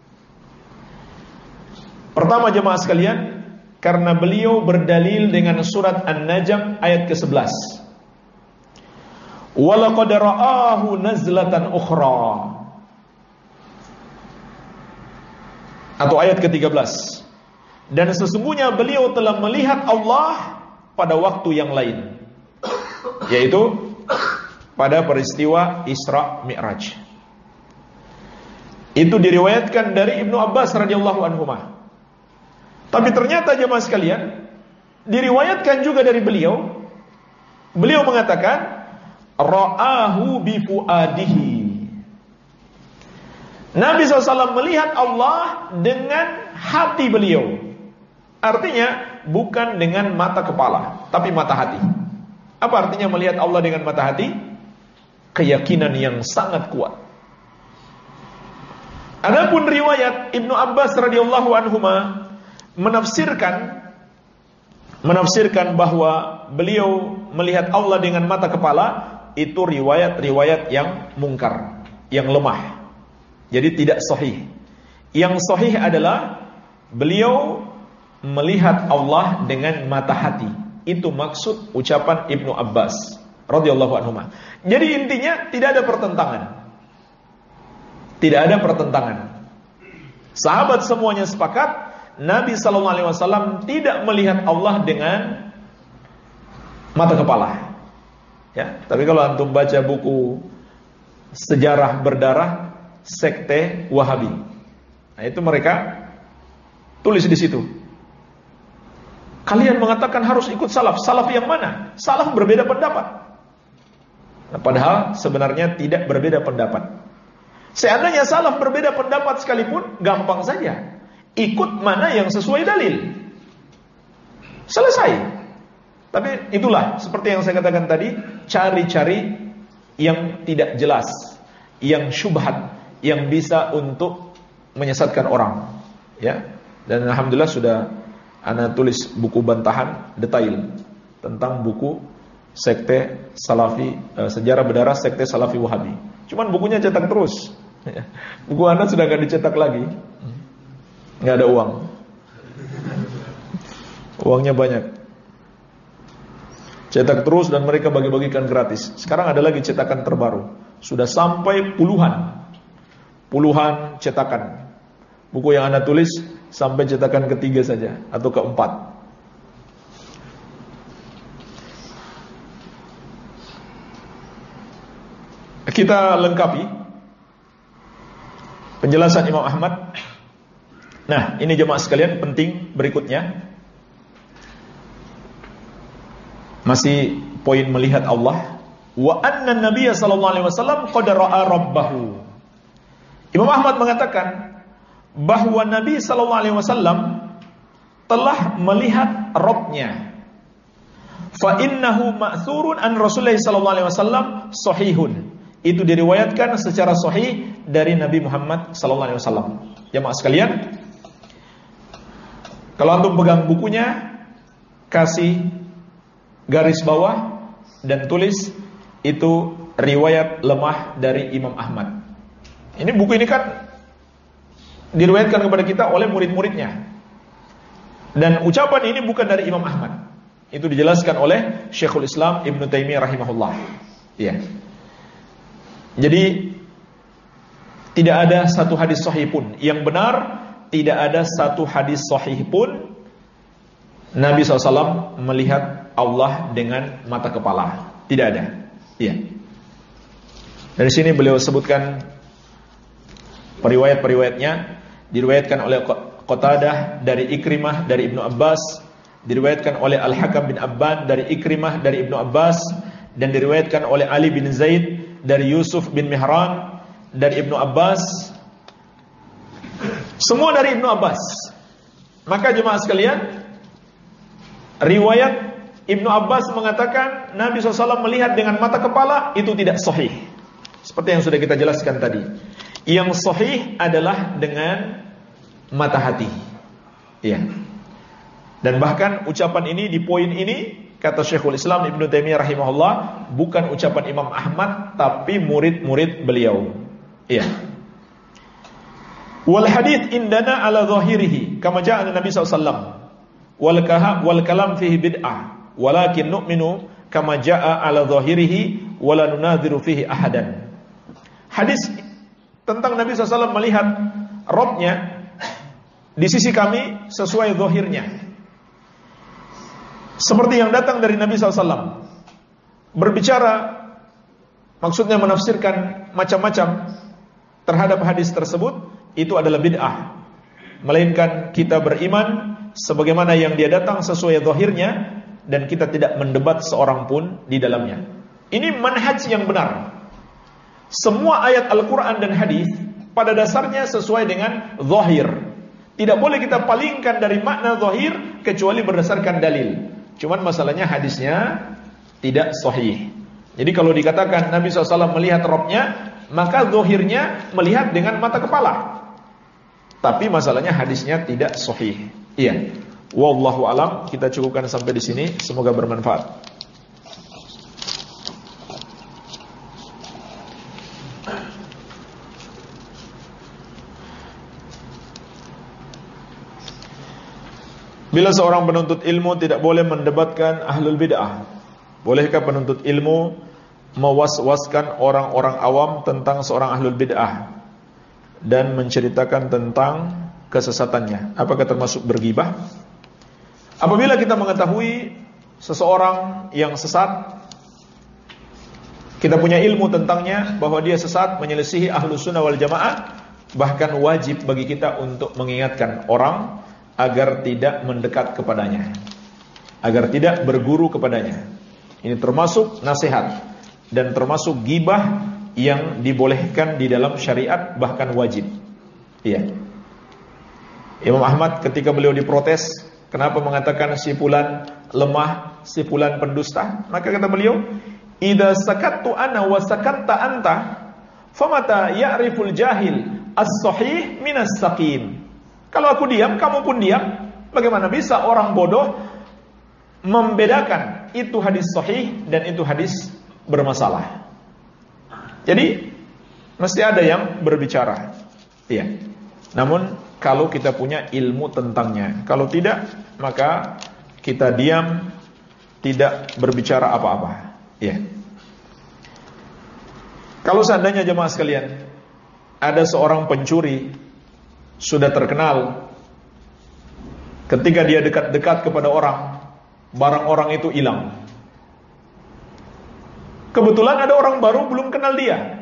Pertama jemaah sekalian, karena beliau berdalil dengan surat An-Najm ayat ke sebelas. Walaqad ra'ahu nazlatan ukhra. Atau ayat ke-tiga belas. Dan sesungguhnya beliau telah melihat Allah pada waktu yang lain, yaitu pada peristiwa Isra Mi'raj. Itu diriwayatkan dari Ibnu Abbas radhiyallahu anhuma. Tapi ternyata jemaah sekalian, diriwayatkan juga dari beliau. Beliau mengatakan ra'ahu bi fuadihi. Nabi shallallahu alaihi wasallam melihat Allah dengan hati beliau. Artinya bukan dengan mata kepala, tapi mata hati. Apa artinya melihat Allah dengan mata hati? Keyakinan yang sangat kuat. Adapun riwayat Ibnu Abbas radhiyallahu anhuma menafsirkan menafsirkan bahwa beliau melihat Allah dengan mata kepala, itu riwayat-riwayat yang mungkar, yang lemah. Jadi tidak sahih. Yang sahih adalah beliau melihat Allah dengan mata hati. Itu maksud ucapan Ibnu Abbas radhiyallahu anhuma. Jadi intinya tidak ada pertentangan. Tidak ada pertentangan. Sahabat semuanya sepakat, Nabi sallallahu alaihi wasallam tidak melihat Allah dengan mata kepala. Ya, tapi kalau antum baca buku sejarah berdarah sekte Wahabi, nah itu mereka tulis di situ. Kalian mengatakan harus ikut salaf. Salaf yang mana? Salaf berbeda pendapat. Nah, padahal sebenarnya tidak berbeda pendapat. Seandainya salaf berbeda pendapat sekalipun, gampang saja. Ikut mana yang sesuai dalil. Selesai. Tapi itulah, seperti yang saya katakan tadi, cari-cari yang tidak jelas, yang syubhat, yang bisa untuk menyesatkan orang. Ya. Dan alhamdulillah sudah ana tulis buku bantahan detail tentang buku sekte Salafi, eh, sejarah berdarah sekte Salafi Wahabi. Cuman bukunya cetak terus. Buku anda sudah gak dicetak lagi. Gak ada uang. Uangnya banyak. Cetak terus dan mereka bagi-bagikan gratis. Sekarang ada lagi cetakan terbaru. Sudah sampai puluhan. Puluhan cetakan. Buku yang anda tulis sampai cetakan ketiga saja atau keempat. Kita lengkapi penjelasan Imam Ahmad. Nah, ini jemaah sekalian penting berikutnya. Masih poin melihat Allah. Wa anna Nabiya sallallahu alaihi wasallam qad ra'a rabbahu. Imam Ahmad mengatakan bahwa Nabi sallallahu alaihi wasallam telah melihat Rabb-nya. Fa innahu ma'thurun an Rasulullah sallallahu alaihi wasallam sahihun. Itu diriwayatkan secara sahih dari Nabi Muhammad sallallahu alaihi wasallam. Jemaah sekalian, kalau antum pegang bukunya, kasih garis bawah dan tulis itu riwayat lemah dari Imam Ahmad. Ini buku ini kan diriwayatkan kepada kita oleh murid-muridnya. Dan ucapan ini bukan dari Imam Ahmad. Itu dijelaskan oleh Syekhul Islam Ibnu Taimiyah rahimahullah. Iya. Jadi tidak ada satu hadis sahih pun. Yang benar, tidak ada satu hadis sahih pun Nabi shallallahu alaihi wasallam melihat Allah dengan mata kepala. Tidak ada. Iya. Dari sini beliau sebutkan periwayat-periwayatnya. Diriwayatkan oleh Qatadah dari Ikrimah dari Ibnu Abbas, diriwayatkan oleh Al-Hakam bin Abban dari Ikrimah dari Ibnu Abbas, dan diriwayatkan oleh Ali bin Zaid dari Yusuf bin Mihran dari Ibnu Abbas. Semua dari Ibnu Abbas. Maka jemaah sekalian, riwayat Ibnu Abbas mengatakan Nabi shallallahu alaihi wasallam melihat dengan mata kepala, itu tidak sahih. Seperti yang sudah kita jelaskan tadi. Yang sahih adalah dengan mata hati. Iya. Dan bahkan ucapan ini di poin ini, kata Syekhul Islam Ibnu Taimiyah rahimahullah, bukan ucapan Imam Ahmad tapi murid-murid beliau. Iya. Wal hadits indana ala zahirihi kama jaa Nabi sallallahu alaihi wasallam. Wal kaha wal kalam fihi bid'ah, walakin nu'minu kama jaa ala zahirihi wa la nunadhiru fihi ahadan. Hadis tentang Nabi sallallahu alaihi wasallam melihat Rabbnya di sisi kami sesuai zahirnya, seperti yang datang dari Nabi sallallahu alaihi wasallam. Berbicara maksudnya menafsirkan macam-macam terhadap hadis tersebut, itu adalah bid'ah. Melainkan kita beriman sebagaimana yang dia datang sesuai zahirnya, dan kita tidak mendebat seorang pun di dalamnya. Ini manhaj yang benar. Semua ayat Al-Quran dan hadis pada dasarnya sesuai dengan zahir. Tidak boleh kita palingkan dari makna zahir kecuali berdasarkan dalil. Cuman masalahnya hadisnya tidak sahih. Jadi kalau dikatakan Nabi shallallahu alaihi wasallam melihat Rabbnya, maka zahirnya melihat dengan mata kepala. Tapi masalahnya hadisnya tidak sahih. Iya. Wallahu alam, kita cukupkan sampai di sini. Semoga bermanfaat. Bila seorang penuntut ilmu tidak boleh mendebatkan ahlul bid'ah, bolehkah penuntut ilmu mewas-waskan orang-orang awam tentang seorang ahlul bid'ah dan menceritakan tentang kesesatannya? Apakah termasuk berghibah? Apabila kita mengetahui seseorang yang sesat, kita punya ilmu tentangnya bahwa dia sesat, menyelisihi ahlus sunnah wal jamaah, bahkan wajib bagi kita untuk mengingatkan orang agar tidak mendekat kepadanya, agar tidak berguru kepadanya. Ini termasuk nasihat dan termasuk ghibah yang dibolehkan di dalam syariat, bahkan wajib. Iya. Imam Ahmad ketika beliau diprotes, kenapa mengatakan si fulan lemah, si fulan pendusta? Maka kata beliau, "Idza sakattu ana wa sakatta anta, famata ya'riful jahil as-sahih minas saqim." Kalau aku diam, kamu pun diam, bagaimana bisa orang bodoh membedakan itu hadis sahih dan itu hadis bermasalah? Jadi mesti ada yang berbicara. Iya. Namun kalau kita punya ilmu tentangnya, kalau tidak, maka kita diam, tidak berbicara apa-apa. Iya. Kalau seandainya jemaah sekalian, ada seorang pencuri sudah terkenal, ketika dia dekat-dekat kepada orang, barang orang itu hilang. Kebetulan ada orang baru belum kenal dia.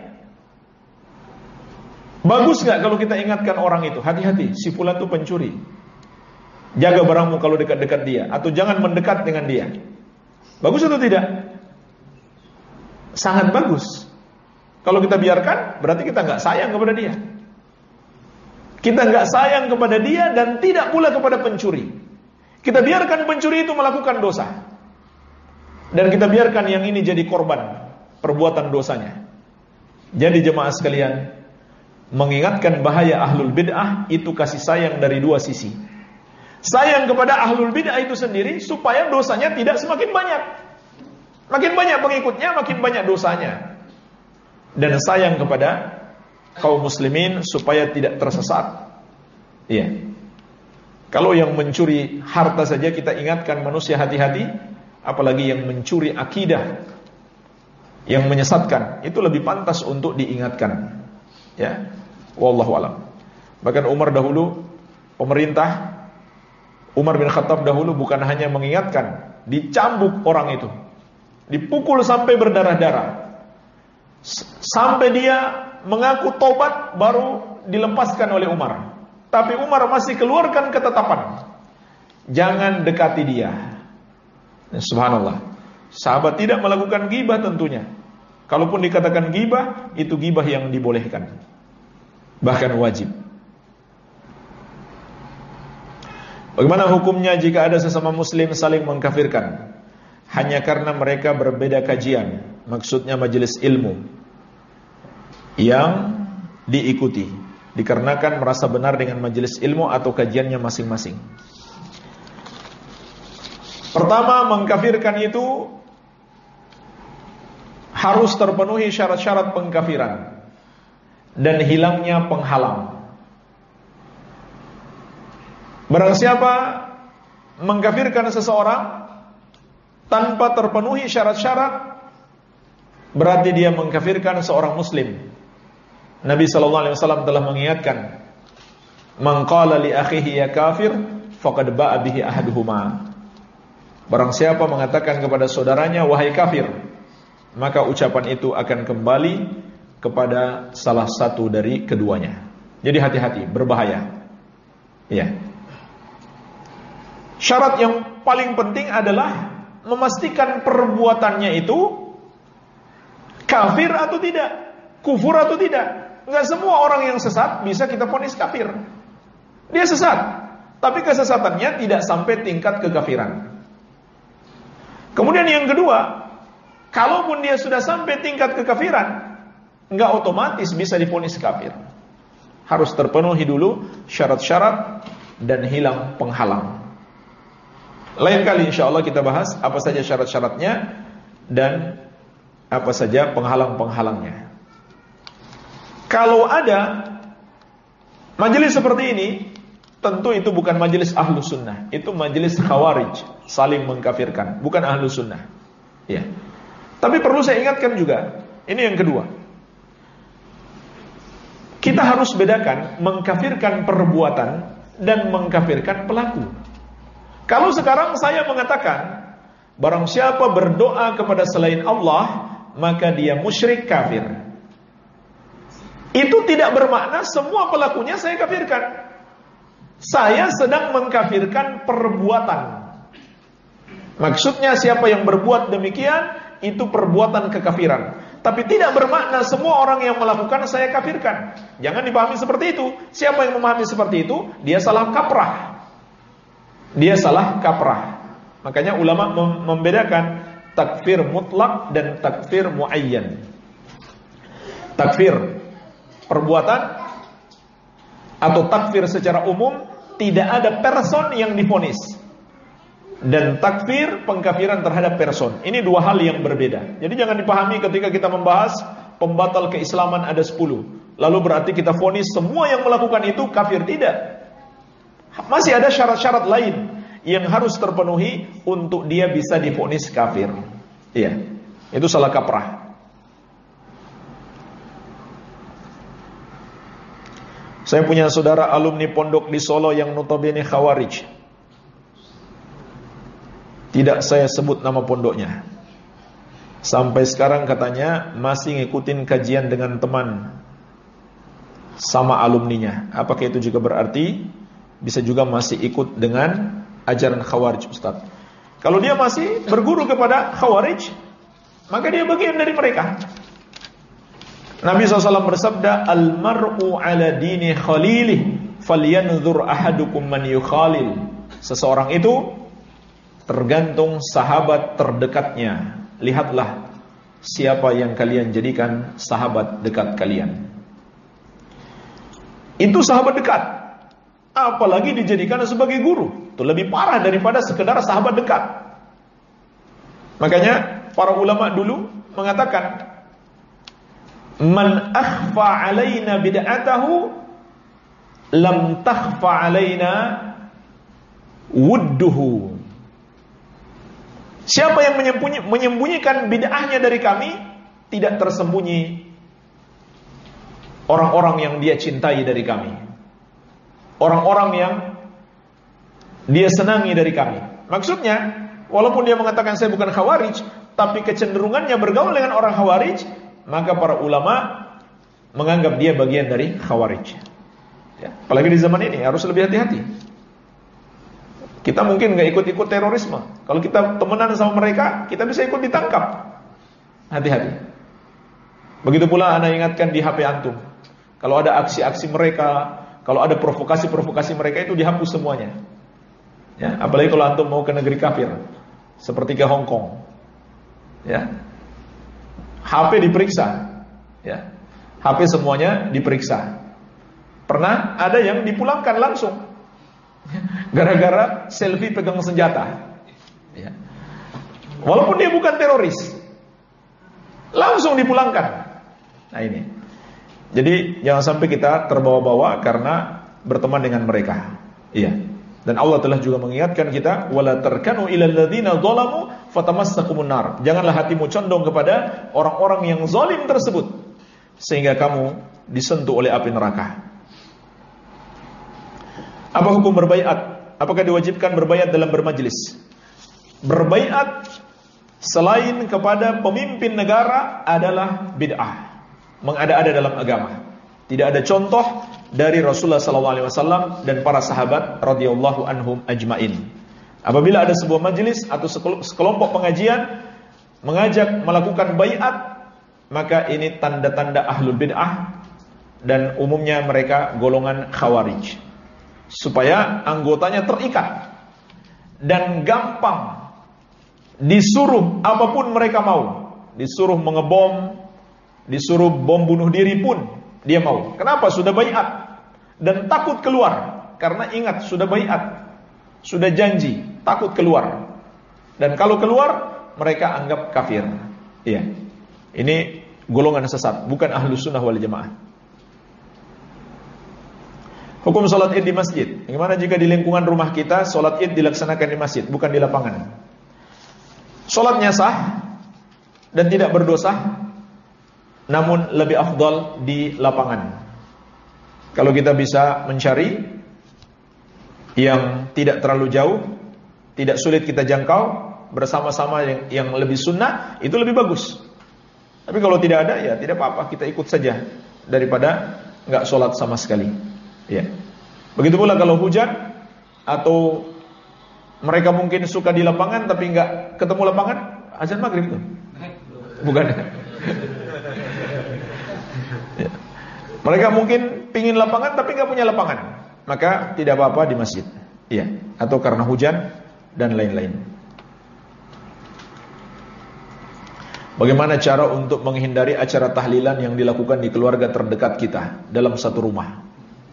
Bagus gak kalau kita ingatkan orang itu, hati-hati, si fulan itu pencuri, jaga barangmu kalau dekat-dekat dia, atau jangan mendekat dengan dia. Bagus atau tidak? Sangat bagus. Kalau kita biarkan, berarti kita gak sayang kepada dia. Kita nggak sayang kepada dia dan tidak pula kepada pencuri. Kita biarkan pencuri itu melakukan dosa, dan kita biarkan yang ini jadi korban perbuatan dosanya. Jadi jemaah sekalian, mengingatkan bahaya ahlul bid'ah itu kasih sayang dari dua sisi. Sayang kepada ahlul bid'ah itu sendiri supaya dosanya tidak semakin banyak. Makin banyak pengikutnya, makin banyak dosanya. Dan sayang kepada kaum muslimin supaya tidak tersesat. Iya. Kalau yang mencuri harta saja kita ingatkan manusia hati-hati, apalagi yang mencuri akidah, yang menyesatkan, itu lebih pantas untuk diingatkan. Ya. Wallahu alam. Bahkan Umar dahulu, pemerintah Umar bin Khattab dahulu bukan hanya mengingatkan, dicambuk orang itu, dipukul sampai berdarah-darah, sampai dia mengaku tobat baru dilepaskan oleh Umar. Tapi Umar masih keluarkan ketetapan, jangan dekati dia. Subhanallah. Sahabat tidak melakukan ghibah tentunya. Kalaupun dikatakan ghibah, itu ghibah yang dibolehkan, bahkan wajib. Bagaimana hukumnya jika ada sesama muslim saling mengkafirkan hanya karena mereka berbeda kajian, maksudnya majelis ilmu yang diikuti, dikarenakan merasa benar dengan majelis ilmu atau kajiannya masing-masing? Pertama, mengkafirkan itu harus terpenuhi syarat-syarat pengkafiran dan hilangnya penghalang. Barang siapa mengkafirkan seseorang tanpa terpenuhi syarat-syarat berarti dia mengkafirkan seorang muslim. Nabi sallallahu alaihi wasallam telah mengingatkan, "Man qala li akhihi ya kafir, faqad ba'a bihi ahaduhuma." Barang siapa mengatakan kepada saudaranya wahai kafir, maka ucapan itu akan kembali kepada salah satu dari keduanya. Jadi hati-hati, berbahaya. Ya. Syarat yang paling penting adalah memastikan perbuatannya itu kafir atau tidak, kufur atau tidak. Enggak semua orang yang sesat bisa kita vonis kafir. Dia sesat, tapi kesesatannya tidak sampai tingkat kekafiran. Kemudian yang kedua, kalaupun dia sudah sampai tingkat kekafiran, enggak otomatis bisa divonis kafir. Harus terpenuhi dulu syarat-syarat dan hilang penghalang. Lain kali insya Allah kita bahas apa saja syarat-syaratnya dan apa saja penghalang-penghalangnya. Kalau ada majelis seperti ini, tentu itu bukan majelis ahlu sunnah, itu majelis khawarij, saling mengkafirkan, bukan ahlu sunnah. Ya. Tapi perlu saya ingatkan juga, ini yang kedua, kita harus bedakan mengkafirkan perbuatan dan mengkafirkan pelaku. Kalau sekarang saya mengatakan, barang siapa berdoa kepada selain Allah, maka dia musyrik kafir, itu tidak bermakna semua pelakunya saya kafirkan. Saya sedang mengkafirkan perbuatan. Maksudnya siapa yang berbuat demikian, itu perbuatan kekafiran. Tapi tidak bermakna semua orang yang melakukan saya kafirkan. Jangan dipahami seperti itu. Siapa yang memahami seperti itu, dia salah kaprah. Dia salah kaprah. Makanya ulama mem- membedakan takfir mutlak dan takfir muayyan. Takfir perbuatan atau takfir secara umum, tidak ada person yang divonis. Dan takfir pengkafiran terhadap person. Ini dua hal yang berbeda. Jadi jangan dipahami ketika kita membahas pembatal keislaman ada sepuluh, lalu berarti kita vonis semua yang melakukan itu kafir. Tidak. Masih ada syarat-syarat lain yang harus terpenuhi untuk dia bisa divonis kafir. Iya. Itu salah kaprah. Saya punya saudara alumni pondok di Solo yang notabene khawarij. Tidak saya sebut nama pondoknya. Sampai sekarang katanya masih ngikutin kajian dengan teman sama alumninya. Apakah itu juga berarti bisa juga masih ikut dengan ajaran khawarij, Ustaz? Kalau dia masih berguru kepada khawarij, maka dia bagian dari mereka. Nabi shallallahu alaihi wasallam bersabda, "Al-mar'u ala dini khalilih, falyanzur ahadukum man yukhalil." Seseorang itu tergantung sahabat terdekatnya. Lihatlah siapa yang kalian jadikan sahabat dekat kalian. Itu sahabat dekat. Apalagi dijadikan sebagai guru, itu lebih parah daripada sekedar sahabat dekat. Makanya para ulama dulu mengatakan, man akhfa alaina bid'atahu lam takhfa alaina wudduhu. Siapa yang menyembunyi, menyembunyikan bid'ahnya dari kami, tidak tersembunyi orang-orang yang dia cintai dari kami, orang-orang yang dia senangi dari kami. Maksudnya, walaupun dia mengatakan saya bukan khawarij, tapi kecenderungannya bergaul dengan orang khawarij, maka para ulama menganggap dia bagian dari khawarij. Ya, apalagi di zaman ini harus lebih hati-hati. Kita mungkin nggak ikut-ikut terorisme. Kalau kita temenan sama mereka, kita bisa ikut ditangkap. Hati-hati. Begitu pula Anda ingatkan di H P antum, kalau ada aksi-aksi mereka, kalau ada provokasi-provokasi mereka, itu dihapus semuanya. Ya, apalagi kalau antum mau ke negeri kafir, seperti ke Hong Kong. Ya, H P diperiksa. Ya, H P semuanya diperiksa. Pernah ada yang dipulangkan langsung gara-gara selfie pegang senjata. Ya. Walaupun dia bukan teroris, langsung dipulangkan. Nah ini. Jadi jangan sampai kita terbawa-bawa karena berteman dengan mereka. Iya. Dan Allah telah juga mengingatkan kita, wala tarkanu ilal ladzina zalamu fatamassakumun nar. Janganlah hatimu condong kepada orang-orang yang zalim tersebut sehingga kamu disentuh oleh api neraka. Apa hukum berbaiat? Apakah diwajibkan berbaiat dalam bermajlis? Berbaiat selain kepada pemimpin negara adalah bid'ah, mengada-ada dalam agama. Tidak ada contoh dari Rasulullah sallallahu alaihi wasallam dan para sahabat radhiyallahu anhum ajmain. Apabila ada sebuah majelis atau sekelompok pengajian mengajak melakukan baiat, maka ini tanda-tanda ahlul bid'ah dan umumnya mereka golongan khawarij. Supaya anggotanya terikat dan gampang disuruh apapun mereka mau, disuruh mengebom, disuruh bom bunuh diri pun dia mau. Kenapa? Sudah baiat dan takut keluar. Karena ingat sudah baiat, sudah janji, takut keluar. Dan kalau keluar mereka anggap kafir. Iya. Ini golongan sesat, bukan ahlus sunnah wal jamaah. Hukum sholat id di masjid. Bagaimana jika di lingkungan rumah kita sholat id dilaksanakan di masjid, bukan di lapangan? Sholatnya sah dan tidak berdosa, namun lebih afdal di lapangan. Kalau kita bisa mencari yang tidak terlalu jauh, tidak sulit kita jangkau, bersama-sama yang, yang lebih sunnah, itu lebih bagus. Tapi kalau tidak ada, ya tidak apa-apa, kita ikut saja daripada nggak sholat sama sekali. Ya. Begitu pula kalau hujan atau mereka mungkin suka di lapangan tapi nggak ketemu lapangan, azan maghrib itu, bukan? Ya. Mereka mungkin pingin lapangan tapi nggak punya lapangan, maka tidak apa-apa di masjid, ya. Atau karena hujan dan lain-lain. Bagaimana cara untuk menghindari acara tahlilan yang dilakukan di keluarga terdekat kita dalam satu rumah?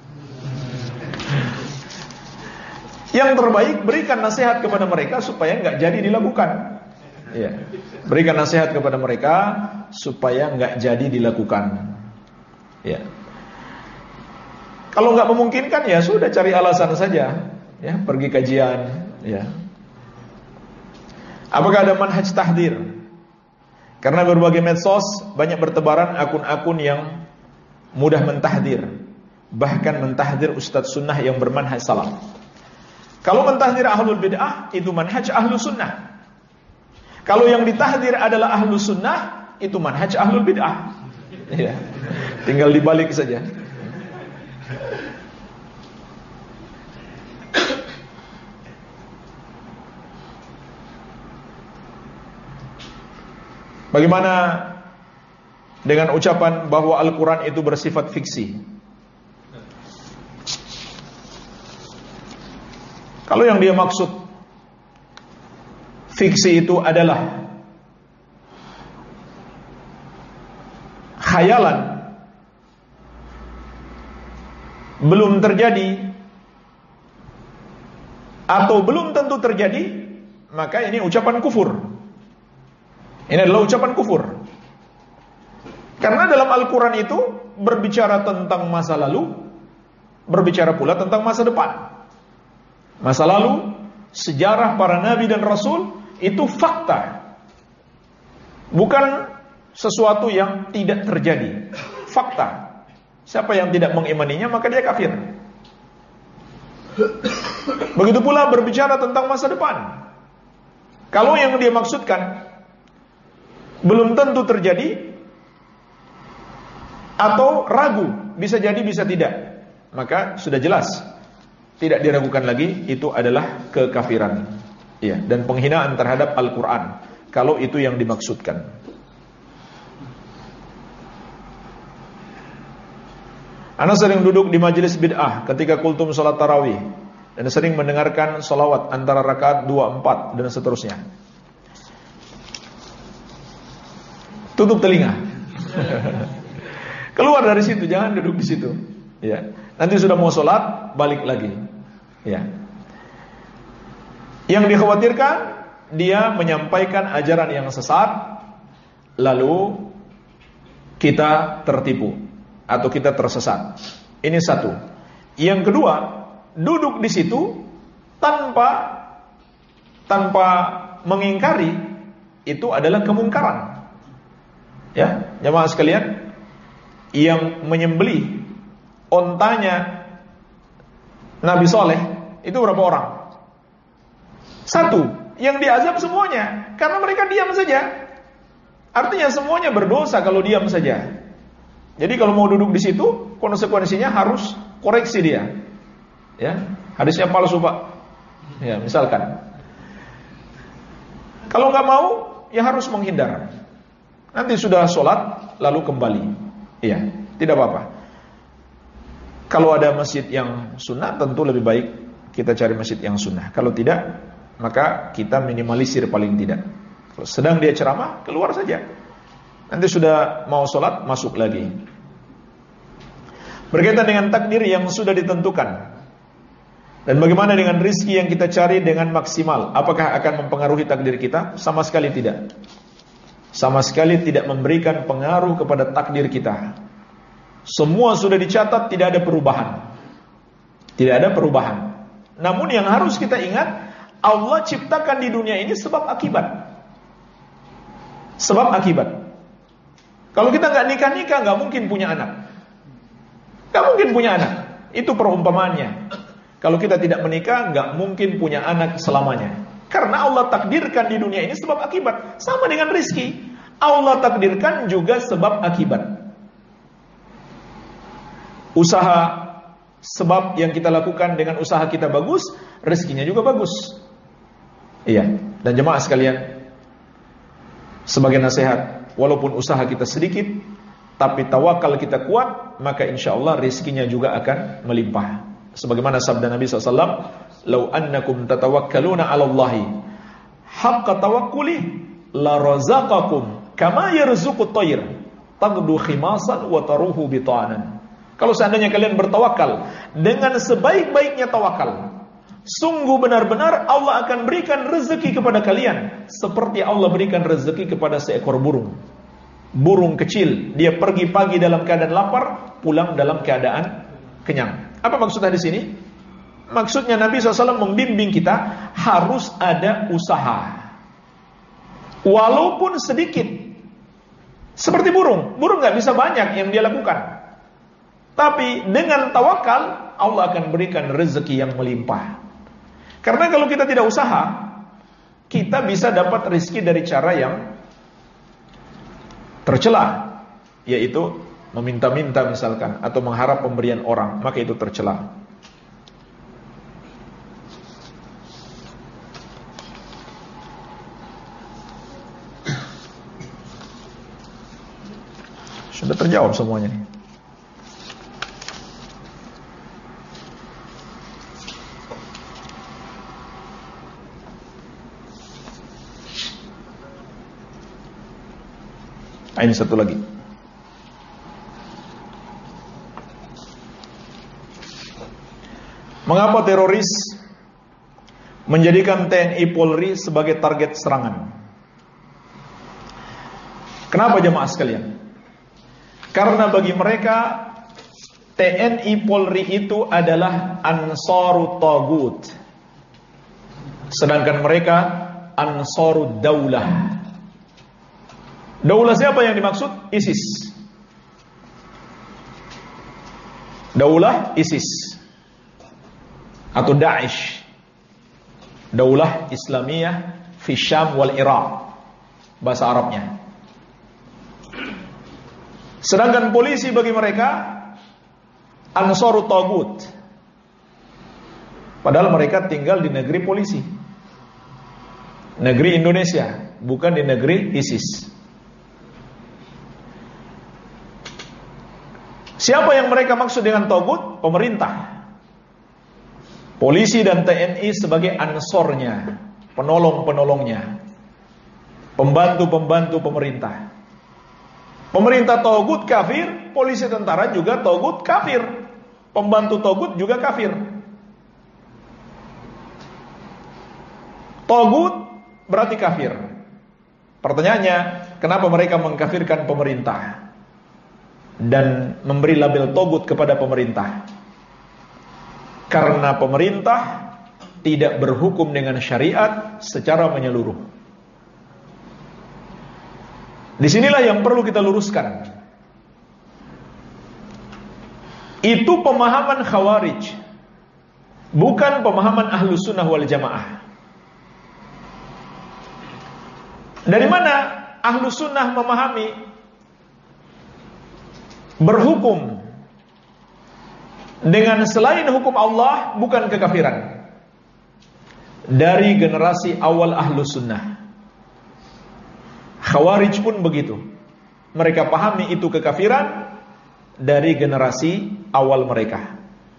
Yang terbaik, berikan nasihat kepada mereka supaya nggak jadi dilakukan. Ya. Berikan nasihat kepada mereka supaya nggak jadi dilakukan. Ya. Kalau nggak memungkinkan, ya sudah cari alasan saja. Ya, pergi kajian. Ya. Apakah ada manhaj tahdir? Karena berbagai medsos banyak bertebaran akun-akun yang mudah mentahdir, bahkan mentahdir ustadz sunnah yang bermanhaj salaf. Kalau mentahdir ahlul bid'ah, itu manhaj ahlu sunnah. Kalau yang ditahdir adalah ahlu sunnah, itu manhaj ahlul bid'ah. Ya, tinggal dibalik saja. Bagaimana dengan ucapan bahwa Al-Quran itu bersifat fiksi? Kalau yang dia maksud fiksi itu adalah khayalan, belum terjadi atau belum tentu terjadi, maka ini ucapan kufur. Ini adalah ucapan kufur. Karena dalam Al-Quran itu berbicara tentang masa lalu, berbicara pula tentang masa depan. Masa lalu, sejarah para nabi dan rasul itu fakta, bukan sesuatu yang tidak terjadi. Fakta. Siapa yang tidak mengimaninya maka dia kafir. Begitu pula berbicara tentang masa depan. Kalau yang dia maksudkan belum tentu terjadi atau ragu, bisa jadi bisa tidak, maka sudah jelas, tidak diragukan lagi, itu adalah kekafiran, ya, dan penghinaan terhadap Al-Quran. Kalau itu yang dimaksudkan. Ana sering duduk di majelis bid'ah ketika kultum salat tarawih dan sering mendengarkan salawat antara rakaat dua, empat dan seterusnya. Tutup telinga. Keluar dari situ, jangan duduk di situ. Ya. Nanti sudah mau sholat, balik lagi. Ya. Yang dikhawatirkan, dia menyampaikan ajaran yang sesat, lalu kita tertipu atau kita tersesat. Ini satu. Yang kedua, duduk di situ tanpa tanpa mengingkari itu adalah kemungkaran. Ya, jemaah sekalian, yang menyembelih ontanya Nabi Soleh itu berapa orang? Satu. Yang diazab semuanya karena mereka diam saja. Artinya semuanya berdosa kalau diam saja. Jadi kalau mau duduk di situ, konsekuensinya harus koreksi dia. Ya, hadisnya palsu Pak. Ya, misalkan. Kalau nggak mau, ya harus menghindar. Nanti sudah sholat, lalu kembali. Iya, tidak apa-apa. Kalau ada masjid yang sunnah, tentu lebih baik kita cari masjid yang sunnah. Kalau tidak, maka kita minimalisir paling tidak. Kalau sedang dia ceramah, keluar saja. Nanti sudah mau sholat, masuk lagi. Berkaitan dengan takdir yang sudah ditentukan, dan bagaimana dengan rizki yang kita cari dengan maksimal, apakah akan mempengaruhi takdir kita? Sama sekali tidak. Sama sekali tidak memberikan pengaruh kepada takdir kita. Semua sudah dicatat, tidak ada perubahan. Tidak ada perubahan. Namun yang harus kita ingat, Allah ciptakan di dunia ini sebab akibat. Sebab akibat. Kalau kita nggak nikah-nikah, nggak mungkin punya anak. Nggak mungkin punya anak. Itu perumpamaannya. Kalau kita tidak menikah, nggak mungkin punya anak selamanya. Karena Allah takdirkan di dunia ini sebab akibat. Sama dengan rizki. Allah takdirkan juga sebab akibat. Usaha sebab yang kita lakukan dengan usaha kita bagus, rizkinya juga bagus. Iya. Dan jemaah sekalian, sebagai nasihat, walaupun usaha kita sedikit, tapi tawakal kita kuat, maka insya Allah rizkinya juga akan melimpah. Sebagaimana sabda Nabi shallallahu alaihi wasallam, "Lau annakum tatawakkaluna 'ala Allahi haqqa tawakkuli la razaqakum kama yarzuqut tayr taghdu khimasan wa taruhu bitanan." Kalau seandainya kalian bertawakal dengan sebaik-baiknya tawakal, sungguh benar-benar Allah akan berikan rezeki kepada kalian seperti Allah berikan rezeki kepada seekor burung. Burung kecil, dia pergi pagi dalam keadaan lapar, pulang dalam keadaan kenyang. Apa maksudnya di sini? Maksudnya Nabi shallallahu alaihi wasallam membimbing kita harus ada usaha, walaupun sedikit. Seperti burung, burung nggak bisa banyak yang dia lakukan, tapi dengan tawakal Allah akan berikan rezeki yang melimpah. Karena kalau kita tidak usaha, kita bisa dapat rezeki dari cara yang tercela, yaitu meminta-minta misalkan, atau mengharap pemberian orang, maka itu tercela. Sudah terjawab semuanya nih. Ini satu lagi. Mengapa teroris menjadikan T N I Polri sebagai target serangan? Kenapa jemaah sekalian? Karena bagi mereka T N I Polri itu adalah ansarut tagut, sedangkan mereka ansarud daulah. Daulah siapa yang dimaksud? ISIS. Daulah ISIS atau Daesh. Daulah Islamiyah fi Syam wal Iraq, bahasa Arabnya. Sedangkan polisi bagi mereka ansarut tagut. Padahal mereka tinggal di negeri polisi, negeri Indonesia, bukan di negeri ISIS. Siapa yang mereka maksud dengan tagut? Pemerintah. Polisi dan T N I sebagai ansornya, penolong-penolongnya, pembantu-pembantu pemerintah. Pemerintah tagut kafir, polisi tentara juga tagut kafir, pembantu tagut juga kafir. Tagut berarti kafir. Pertanyaannya, kenapa mereka mengkafirkan pemerintah dan memberi label togut kepada pemerintah? Karena pemerintah tidak berhukum dengan syariat secara menyeluruh. Disinilah yang perlu kita luruskan. Itu pemahaman Khawarij, bukan pemahaman Ahlus Sunnah wal Jamaah. Dari mana Ahlus Sunnah memahami berhukum dengan selain hukum Allah bukan kekafiran? Dari generasi awal Ahlus Sunnah. Khawarij pun begitu. Mereka pahami itu kekafiran dari generasi awal mereka.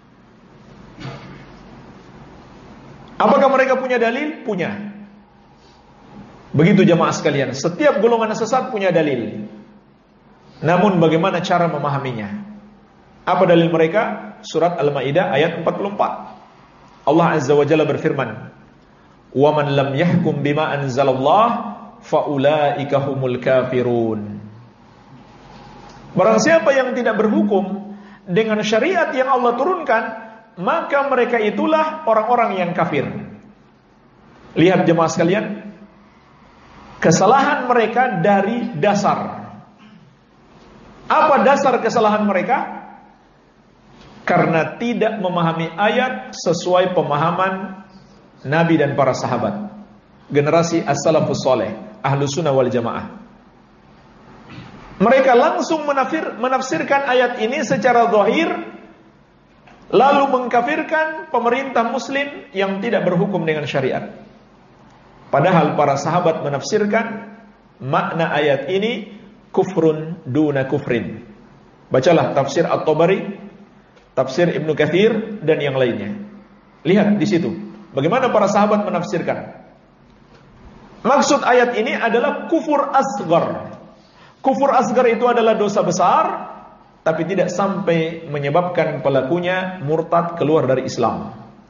Apakah mereka punya dalil? Punya. Begitu jamaah sekalian, setiap golongan sesat punya dalil. Namun bagaimana cara memahaminya? Apa dalil mereka? Surat Al-Maidah ayat empat puluh empat. Allah Azza wa Jalla berfirman, "Wa man lam yahkum bima anzalallah faulaika humul kafirun." Barang siapa yang tidak berhukum dengan syariat yang Allah turunkan, maka mereka itulah orang-orang yang kafir. Lihat jemaah sekalian, kesalahan mereka dari dasar. Apa dasar kesalahan mereka? Karena tidak memahami ayat sesuai pemahaman Nabi dan para sahabat, generasi as-salafus saleh, Ahlus Sunnah wal Jamaah. Mereka langsung menafsir, menafsirkan ayat ini secara zahir, lalu mengkafirkan pemerintah muslim yang tidak berhukum dengan syariat. Padahal para sahabat menafsirkan makna ayat ini kufrun duna kufrin. Bacalah tafsir At-Tabari, tafsir Ibnu Katsir dan yang lainnya. Lihat di situ bagaimana para sahabat menafsirkan. Maksud ayat ini adalah kufur asghar. Kufur asghar itu adalah dosa besar, tapi tidak sampai menyebabkan pelakunya murtad keluar dari Islam.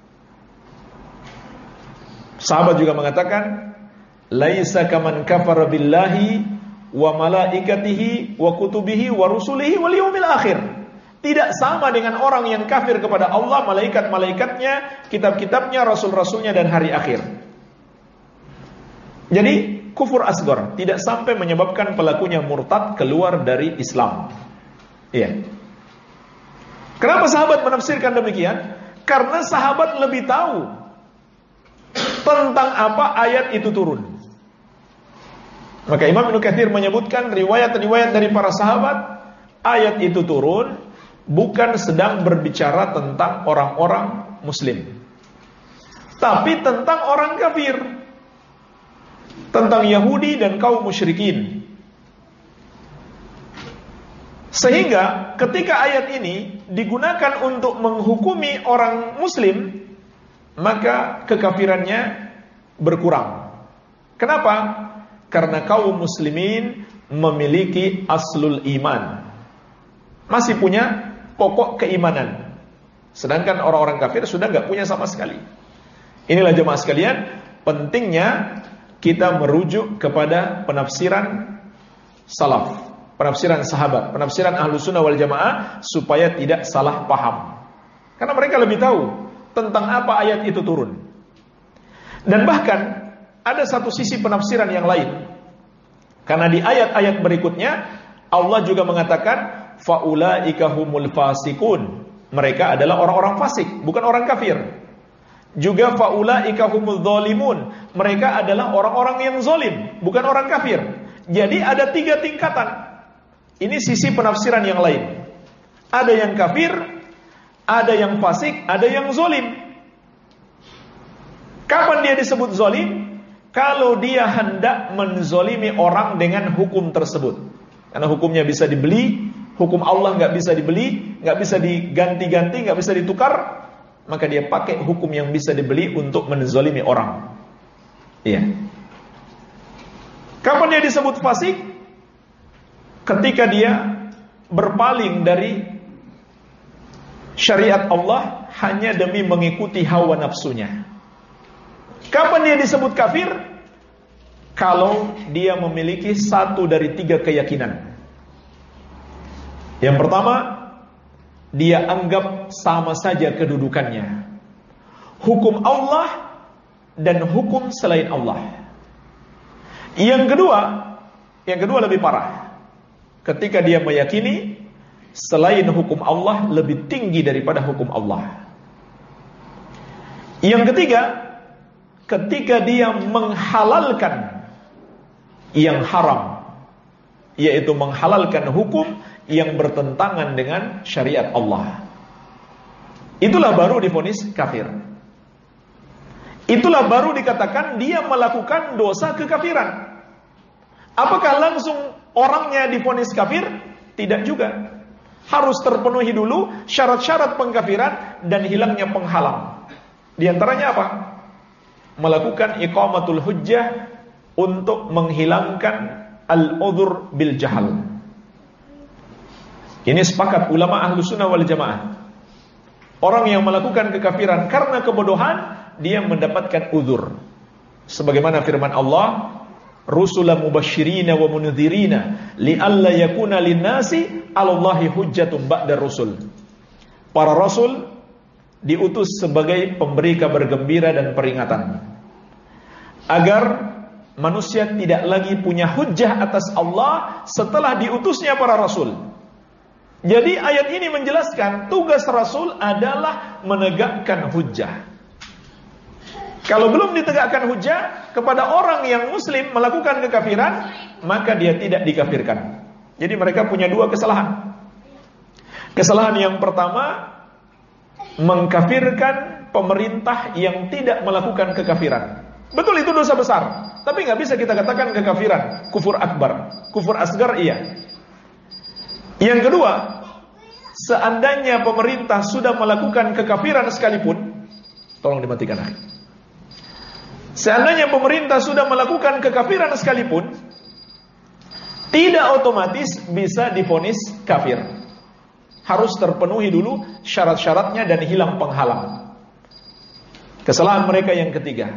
Sahabat juga mengatakan, laisa kaman kafara billahi wa malaikatihi wa kutubihi wa rusulihi wal yaumil akhir. Tidak sama dengan orang yang kafir kepada Allah, malaikat-malaikatnya, kitab-kitabnya, rasul-rasulnya dan hari akhir. Jadi kufur asghar tidak sampai menyebabkan pelakunya murtad keluar dari Islam. Iya. Kenapa sahabat menafsirkan demikian? Karena sahabat lebih tahu tentang apa ayat itu turun. Maka Imam Ibnu Katsir menyebutkan riwayat-riwayat dari para sahabat, ayat itu turun bukan sedang berbicara tentang orang-orang muslim, tapi tentang orang kafir, tentang Yahudi dan kaum musyrikin. Sehingga ketika ayat ini digunakan untuk menghukumi orang muslim, maka kekafirannya berkurang. Kenapa? Karena kaum muslimin memiliki aslul iman, masih punya pokok keimanan. Sedangkan orang-orang kafir sudah nggak punya sama sekali. Inilah jemaah sekalian, pentingnya kita merujuk kepada penafsiran salaf, penafsiran sahabat, penafsiran Ahlus Sunnah wal Jamaah, supaya tidak salah paham. Karena mereka lebih tahu tentang apa ayat itu turun. Dan bahkan ada satu sisi penafsiran yang lain. Karena di ayat-ayat berikutnya Allah juga mengatakan faulaika humul fasikun. Mereka adalah orang-orang fasik, bukan orang kafir. Juga faulaika humul zalimun. Mereka adalah orang-orang yang zalim, bukan orang kafir. Jadi ada tiga tingkatan. Ini sisi penafsiran yang lain. Ada yang kafir, ada yang fasik, ada yang zalim. Kapan dia disebut zalim? Kalau dia hendak menzalimi orang dengan hukum tersebut. Karena hukumnya bisa dibeli, hukum Allah nggak bisa dibeli, nggak bisa diganti-ganti, nggak bisa ditukar, maka dia pakai hukum yang bisa dibeli untuk menzalimi orang. Iya. Kapan dia disebut fasik? Ketika dia berpaling dari syariat Allah hanya demi mengikuti hawa nafsunya. Kapan dia disebut kafir? Kalau dia memiliki satu dari tiga keyakinan. Yang pertama, dia anggap sama saja kedudukannya, hukum Allah dan hukum selain Allah. Yang kedua, Yang kedua lebih parah, ketika dia meyakini selain hukum Allah lebih tinggi daripada hukum Allah. Yang ketiga, ketika dia menghalalkan yang haram, yaitu menghalalkan hukum yang bertentangan dengan syariat Allah. Itulah baru divonis kafir. Itulah baru dikatakan dia melakukan dosa kekafiran. Apakah langsung orangnya divonis kafir? Tidak juga. Harus terpenuhi dulu syarat-syarat pengkafiran dan hilangnya penghalang. Di antaranya apa? Melakukan iqamatul hujjah untuk menghilangkan al-udhur bil jahal. Ini sepakat ulama ahlu sunnah wal jamaah. Orang yang melakukan kekafiran karena kebodohan, dia mendapatkan uzur. Sebagaimana firman Allah, rusulan mubashirina wa mundzirina li'alla yakuna linnasi 'alallahi hujjatun ba'da rusul. Para rasul diutus sebagai pemberi kabar gembira dan peringatan, agar manusia tidak lagi punya hujjah atas Allah setelah diutusnya para rasul. Jadi ayat ini menjelaskan tugas rasul adalah menegakkan hujjah. Kalau belum ditegakkan hujjah kepada orang yang muslim melakukan kekafiran, maka dia tidak dikafirkan. Jadi mereka punya dua kesalahan. Kesalahan yang pertama, mengkafirkan pemerintah yang tidak melakukan kekafiran. Betul, itu dosa besar, tapi nggak bisa kita katakan kekafiran, kufur akbar. Kufur asgar iya. Yang kedua, seandainya pemerintah sudah melakukan kekafiran sekalipun, tolong dimatikan. Seandainya pemerintah sudah melakukan kekafiran sekalipun, tidak otomatis bisa divonis kafir. Harus terpenuhi dulu syarat-syaratnya dan hilang penghalang. Kesalahan mereka yang ketiga,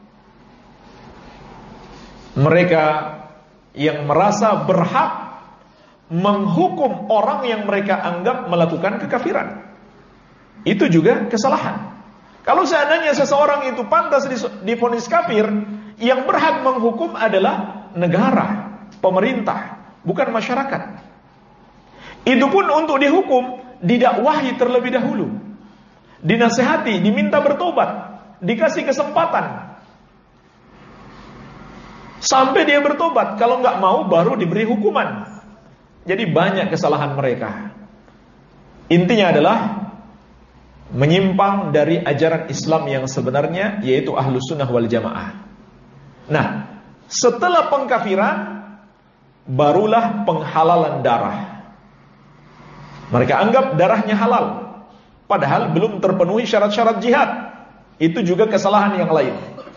mereka yang merasa berhak menghukum orang yang mereka anggap melakukan kekafiran. Itu juga kesalahan. Kalau seandainya seseorang itu pantas divonis kafir, yang berhak menghukum adalah negara, pemerintah, bukan masyarakat. Itu pun untuk dihukum, didakwahi terlebih dahulu, dinasihati, diminta bertobat, dikasih kesempatan sampai dia bertobat. Kalau nggak mau, baru diberi hukuman. Jadi banyak kesalahan mereka. Intinya adalah menyimpang dari ajaran Islam yang sebenarnya, yaitu ahlus sunnah wal jamaah. Nah, setelah pengkafiran, barulah penghalalan darah. Mereka anggap darahnya halal, padahal belum terpenuhi syarat-syarat jihad. Itu juga kesalahan yang lain.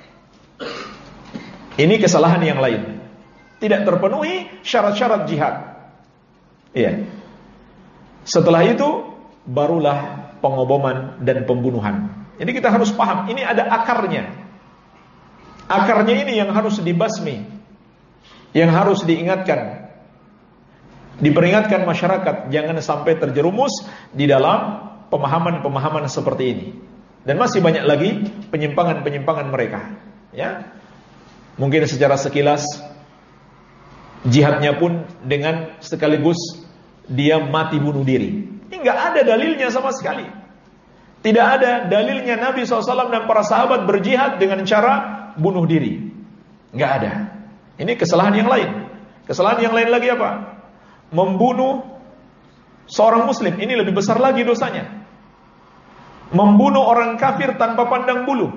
Ini kesalahan yang lain. Tidak terpenuhi syarat-syarat jihad. Iya. Setelah itu barulah pengoboman dan pembunuhan. Jadi kita harus paham, ini ada akarnya. Akarnya ini yang harus dibasmi, yang harus diingatkan, diperingatkan masyarakat jangan sampai terjerumus di dalam pemahaman-pemahaman seperti ini. Dan masih banyak lagi penyimpangan-penyimpangan mereka. Ya, mungkin secara sekilas jihadnya pun dengan sekaligus dia mati bunuh diri. Ini nggak ada dalilnya sama sekali. Tidak ada dalilnya Nabi shallallahu alaihi wasallam dan para sahabat berjihad dengan cara bunuh diri. Nggak ada. Ini kesalahan yang lain. Kesalahan yang lain lagi apa? Membunuh seorang muslim. Ini lebih besar lagi dosanya. Membunuh orang kafir tanpa pandang bulu.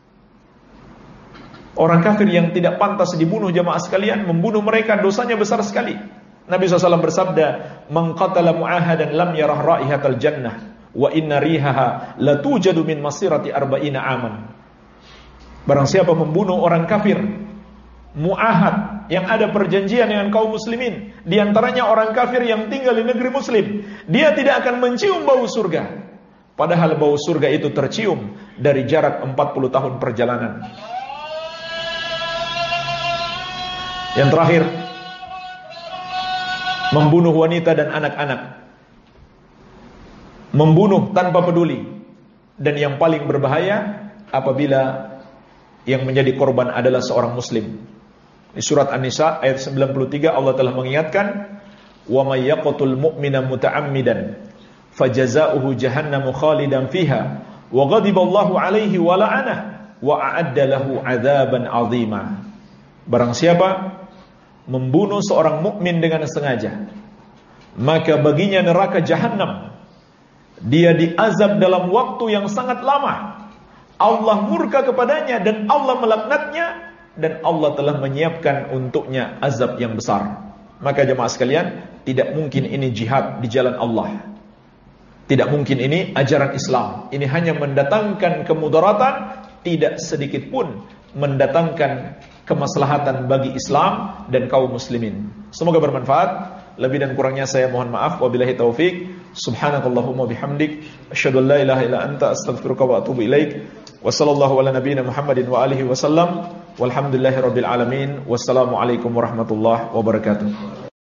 Orang kafir yang tidak pantas dibunuh, jamaah sekalian, membunuh mereka dosanya besar sekali. Nabi shallallahu alaihi wasallam bersabda, "Man qatala mu'ahadan lam yarah raihatal jannah wa inna rihaha la tujadu min masirati arba'ina aman." Barang siapa membunuh orang kafir mu'ahad, yang ada perjanjian dengan kaum muslimin, di antaranya orang kafir yang tinggal di negeri muslim, dia tidak akan mencium bau surga. Padahal bau surga itu tercium dari jarak empat puluh tahun perjalanan. Yang terakhir, membunuh wanita dan anak-anak, membunuh tanpa peduli. Dan yang paling berbahaya apabila yang menjadi korban adalah seorang muslim. Di surat An-Nisa ayat sembilan puluh tiga Allah telah mengingatkan, "Wa may yaqtul mu'mina muta'ammidan fajazaohu jahannamu khalidan fiha wa ghadiballahu 'alaihi wa la'anahu wa a'adda lahu 'adzaban 'azima." Barang siapa membunuh seorang mukmin dengan sengaja, maka baginya neraka jahanam. Dia diazab dalam waktu yang sangat lama. Allah murka kepadanya dan Allah melaknatnya, dan Allah telah menyiapkan untuknya azab yang besar. Maka jemaah sekalian, tidak mungkin ini jihad di jalan Allah. Tidak mungkin ini ajaran Islam. Ini hanya mendatangkan kemudaratan, tidak sedikit pun mendatangkan kemaslahatan bagi Islam dan kaum muslimin. Semoga bermanfaat. Lebih dan kurangnya saya mohon maaf. Wabillahi taufik. Subhanakallahumma bihamdik, asyhadu an la ilaha illa anta, astaghfiruka wa atubu ilaik. Wa sallallahu ala nabiyyina Muhammadin wa alihi wasallam. Walhamdulillahirabbil alamin. Wassalamu alaikum warahmatullahi wabarakatuh.